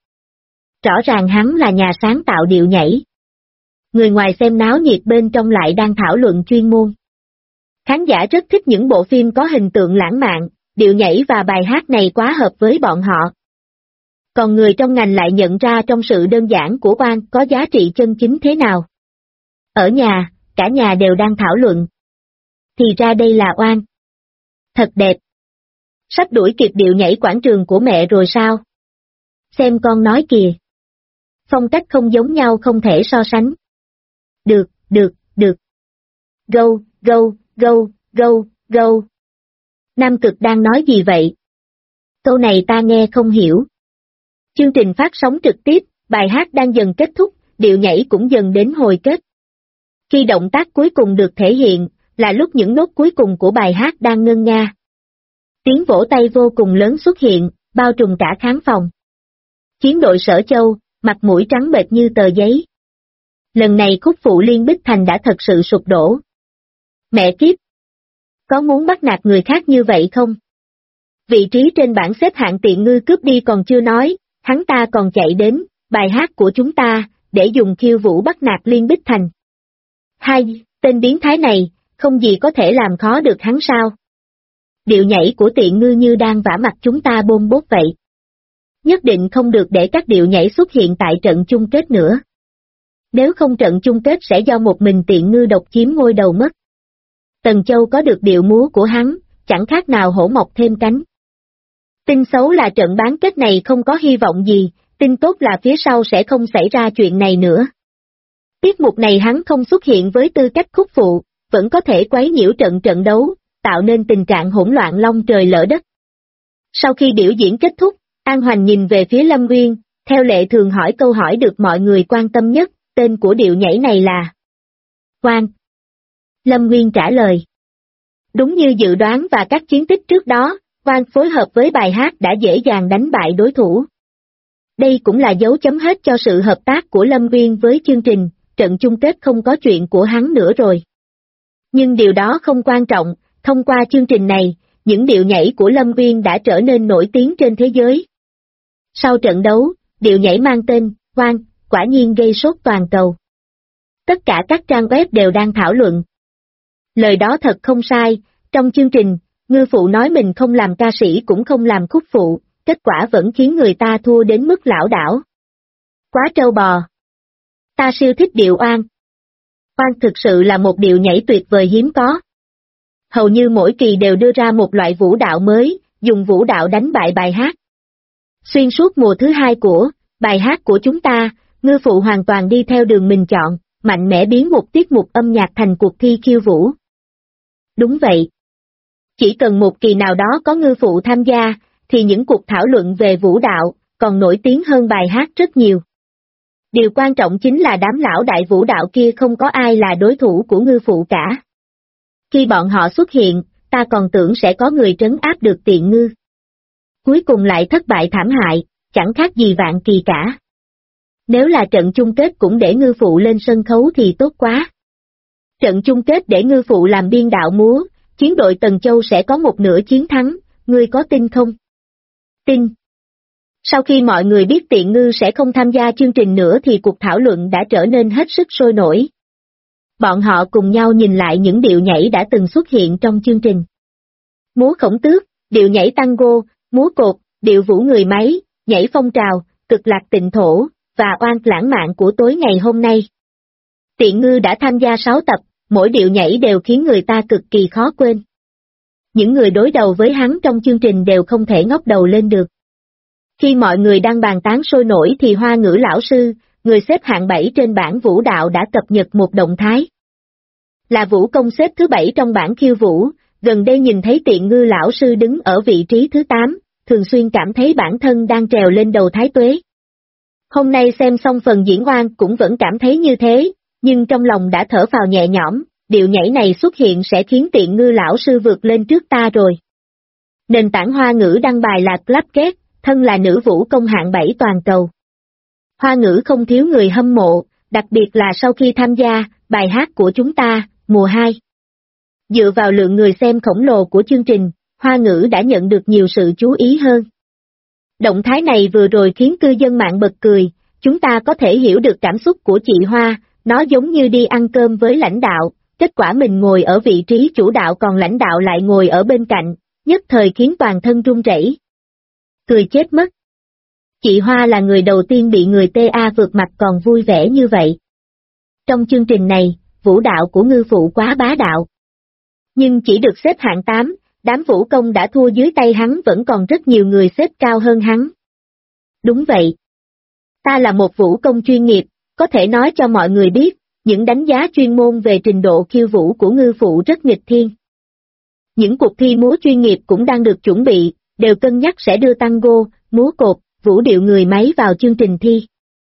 Rõ ràng hắn là nhà sáng tạo điệu nhảy. Người ngoài xem náo nhiệt bên trong lại đang thảo luận chuyên môn. Khán giả rất thích những bộ phim có hình tượng lãng mạn, điệu nhảy và bài hát này quá hợp với bọn họ. Còn người trong ngành lại nhận ra trong sự đơn giản của oan có giá trị chân chính thế nào. Ở nhà, cả nhà đều đang thảo luận. Thì ra đây là oan. Thật đẹp. Sắp đuổi kịp điệu nhảy quảng trường của mẹ rồi sao? Xem con nói kìa. Phong cách không giống nhau không thể so sánh. Được. Go. Nam Cực đang nói gì vậy? Câu này ta nghe không hiểu. Chương trình phát sóng trực tiếp, bài hát đang dần kết thúc, điệu nhảy cũng dần đến hồi kết. Khi động tác cuối cùng được thể hiện, là lúc những nốt cuối cùng của bài hát đang ngân nga. Tiếng vỗ tay vô cùng lớn xuất hiện, bao trùm cả khán phòng. Khiến đội Sở Châu, mặt mũi trắng bệch như tờ giấy. Lần này khúc phụ Liên Bích Thành đã thật sự sụp đổ. Mẹ kiếp! Có muốn bắt nạt người khác như vậy không? Vị trí trên bảng xếp hạng tiện ngư cướp đi còn chưa nói, hắn ta còn chạy đến, bài hát của chúng ta, để dùng khiêu vũ bắt nạt Liên Bích Thành. Hai, tên biến thái này, không gì có thể làm khó được hắn sao? Điệu nhảy của tiện ngư như đang vả mặt chúng ta bôm bốt vậy. Nhất định không được để các điệu nhảy xuất hiện tại trận chung kết nữa. Nếu không trận chung kết sẽ do một mình tiện ngư độc chiếm ngôi đầu mất. Tần Châu có được điệu múa của hắn, chẳng khác nào hổ mọc thêm cánh. Tin xấu là trận bán kết này không có hy vọng gì, tin tốt là phía sau sẽ không xảy ra chuyện này nữa. Tiết mục này hắn không xuất hiện với tư cách khúc phụ, vẫn có thể quấy nhiễu trận đấu, tạo nên tình trạng hỗn loạn long trời lỡ đất. Sau khi biểu diễn kết thúc, An Hoành nhìn về phía Lâm Nguyên, theo lệ thường hỏi câu hỏi được mọi người quan tâm nhất, tên của điệu nhảy này là Quang. Lâm Nguyên trả lời. Đúng như dự đoán và các chiến tích trước đó, Quang phối hợp với bài hát đã dễ dàng đánh bại đối thủ. Đây cũng là dấu chấm hết cho sự hợp tác của Lâm Nguyên với chương trình, trận chung kết không có chuyện của hắn nữa rồi. Nhưng điều đó không quan trọng, thông qua chương trình này, những điệu nhảy của Lâm Nguyên đã trở nên nổi tiếng trên thế giới. Sau trận đấu, điệu nhảy mang tên, Quang, quả nhiên gây sốt toàn cầu. Tất cả các trang web đều đang thảo luận. Lời đó thật không sai, trong chương trình, ngư phụ nói mình không làm ca sĩ cũng không làm khúc phụ, kết quả vẫn khiến người ta thua đến mức lảo đảo. Quá trâu bò. Ta siêu thích điệu oan. Oan thực sự là một điệu nhảy tuyệt vời hiếm có. Hầu như mỗi kỳ đều đưa ra một loại vũ đạo mới, dùng vũ đạo đánh bại bài hát. Xuyên suốt mùa thứ hai của bài hát của chúng ta, ngư phụ hoàn toàn đi theo đường mình chọn, mạnh mẽ biến một tiết mục âm nhạc thành cuộc thi khiêu vũ. Đúng vậy. Chỉ cần một kỳ nào đó có ngư phụ tham gia, thì những cuộc thảo luận về vũ đạo còn nổi tiếng hơn bài hát rất nhiều. Điều quan trọng chính là đám lão đại vũ đạo kia không có ai là đối thủ của ngư phụ cả. Khi bọn họ xuất hiện, ta còn tưởng sẽ có người trấn áp được tiện ngư. Cuối cùng lại thất bại thảm hại, chẳng khác gì vạn kỳ cả. Nếu là trận chung kết cũng để ngư phụ lên sân khấu thì tốt quá. Trận chung kết để ngư phụ làm biên đạo múa, chiến đội Tần Châu sẽ có một nửa chiến thắng, ngươi có tin không? Tin. Sau khi mọi người biết tiện ngư sẽ không tham gia chương trình nữa thì cuộc thảo luận đã trở nên hết sức sôi nổi. Bọn họ cùng nhau nhìn lại những điệu nhảy đã từng xuất hiện trong chương trình. Múa khổng tước, điệu nhảy tango, múa cột, điệu vũ người máy, nhảy phong trào, cực lạc tịnh thổ, và oan lãng mạn của tối ngày hôm nay. Tiện ngư đã tham gia 6 tập, mỗi điệu nhảy đều khiến người ta cực kỳ khó quên. Những người đối đầu với hắn trong chương trình đều không thể ngóc đầu lên được. Khi mọi người đang bàn tán sôi nổi thì Hoa Ngữ lão sư, người xếp hạng 7 trên bảng vũ đạo đã cập nhật một động thái. Là vũ công xếp thứ 7 trong bảng khiêu vũ, gần đây nhìn thấy tiện ngư lão sư đứng ở vị trí thứ 8, thường xuyên cảm thấy bản thân đang trèo lên đầu thái tuế. Hôm nay xem xong phần diễn oan cũng vẫn cảm thấy như thế, nhưng trong lòng đã thở phào nhẹ nhõm, điệu nhảy này xuất hiện sẽ khiến tiện ngư lão sư vượt lên trước ta rồi. Nền tảng Hoa Ngữ đăng bài là Clapket, thân là nữ vũ công hạng 7 toàn cầu. Hoa Ngữ không thiếu người hâm mộ, đặc biệt là sau khi tham gia bài hát của chúng ta, mùa 2. Dựa vào lượng người xem khổng lồ của chương trình, Hoa Ngữ đã nhận được nhiều sự chú ý hơn. Động thái này vừa rồi khiến cư dân mạng bật cười, chúng ta có thể hiểu được cảm xúc của chị Hoa, nó giống như đi ăn cơm với lãnh đạo, kết quả mình ngồi ở vị trí chủ đạo còn lãnh đạo lại ngồi ở bên cạnh, nhất thời khiến toàn thân run rẩy. Cười chết mất. Chị Hoa là người đầu tiên bị người TA vượt mặt còn vui vẻ như vậy. Trong chương trình này, vũ đạo của ngư phụ quá bá đạo. Nhưng chỉ được xếp hạng 8, đám vũ công đã thua dưới tay hắn vẫn còn rất nhiều người xếp cao hơn hắn. Đúng vậy. Ta là một vũ công chuyên nghiệp, có thể nói cho mọi người biết, những đánh giá chuyên môn về trình độ khiêu vũ của ngư phụ rất nghịch thiên. Những cuộc thi múa chuyên nghiệp cũng đang được chuẩn bị, đều cân nhắc sẽ đưa tango, múa cột, vũ điệu người máy vào chương trình thi.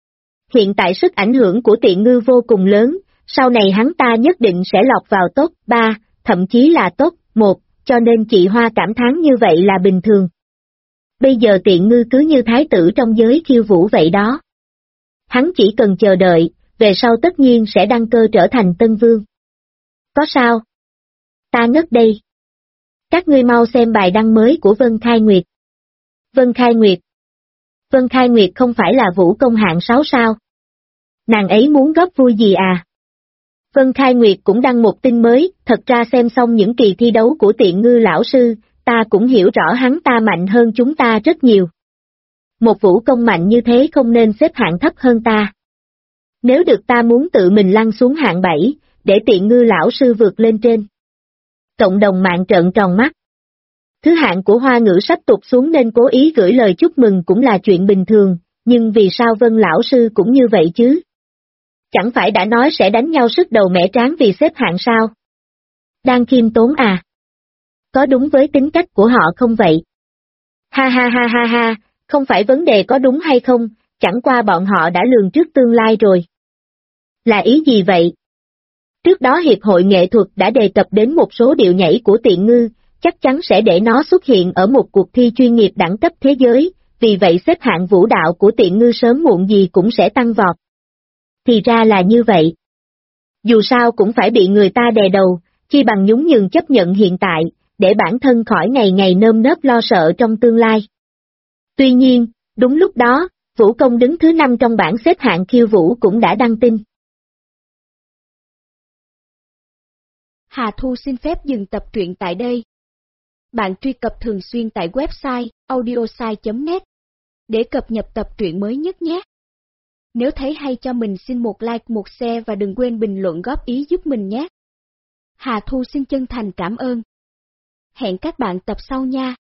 Hiện tại sức ảnh hưởng của Tiện Ngư vô cùng lớn, sau này hắn ta nhất định sẽ lọt vào top 3, thậm chí là top 1, cho nên chị Hoa cảm thán như vậy là bình thường. Bây giờ Tiện Ngư cứ như thái tử trong giới khiêu vũ vậy đó. Hắn chỉ cần chờ đợi, về sau tất nhiên sẽ đăng cơ trở thành Tân Vương. Có sao? Ta ngất đây. Các ngươi mau xem bài đăng mới của Vân Khai Nguyệt. Vân Khai Nguyệt. Vân Khai Nguyệt không phải là vũ công hạng 6 sao? Nàng ấy muốn góp vui gì à? Vân Khai Nguyệt cũng đăng một tin mới, thật ra xem xong những kỳ thi đấu của Tiện Ngư lão sư, ta cũng hiểu rõ hắn ta mạnh hơn chúng ta rất nhiều. Một vũ công mạnh như thế không nên xếp hạng thấp hơn ta. Nếu được ta muốn tự mình lăn xuống hạng 7, để Tiện Ngư lão sư vượt lên trên. Cộng đồng mạng trợn tròn mắt. Thứ hạng của Hoa Ngữ sắp tụt xuống nên cố ý gửi lời chúc mừng cũng là chuyện bình thường, nhưng vì sao Vân lão sư cũng như vậy chứ? Chẳng phải đã nói sẽ đánh nhau sứt đầu mẻ trán vì xếp hạng sao? Đang khiêm tốn à? Có đúng với tính cách của họ không vậy? Ha ha ha ha ha, không phải vấn đề có đúng hay không, chẳng qua bọn họ đã lường trước tương lai rồi. Là ý gì vậy? Trước đó Hiệp hội Nghệ thuật đã đề cập đến một số điệu nhảy của Tiện Ngư, chắc chắn sẽ để nó xuất hiện ở một cuộc thi chuyên nghiệp đẳng cấp thế giới, vì vậy xếp hạng vũ đạo của Tiện Ngư sớm muộn gì cũng sẽ tăng vọt. Thì ra là như vậy. Dù sao cũng phải bị người ta đè đầu, chi bằng nhún nhường chấp nhận hiện tại, để bản thân khỏi ngày ngày nơm nớp lo sợ trong tương lai. Tuy nhiên, đúng lúc đó, Vũ Công đứng thứ 5 trong bảng xếp hạng khiêu vũ cũng đã đăng tin. Hà Thu xin phép dừng tập truyện tại đây. Bạn truy cập thường xuyên tại website audiosai.net để cập nhật tập truyện mới nhất nhé. Nếu thấy hay cho mình xin một like, một share và đừng quên bình luận góp ý giúp mình nhé. Hà Thu xin chân thành cảm ơn. Hẹn các bạn tập sau nha.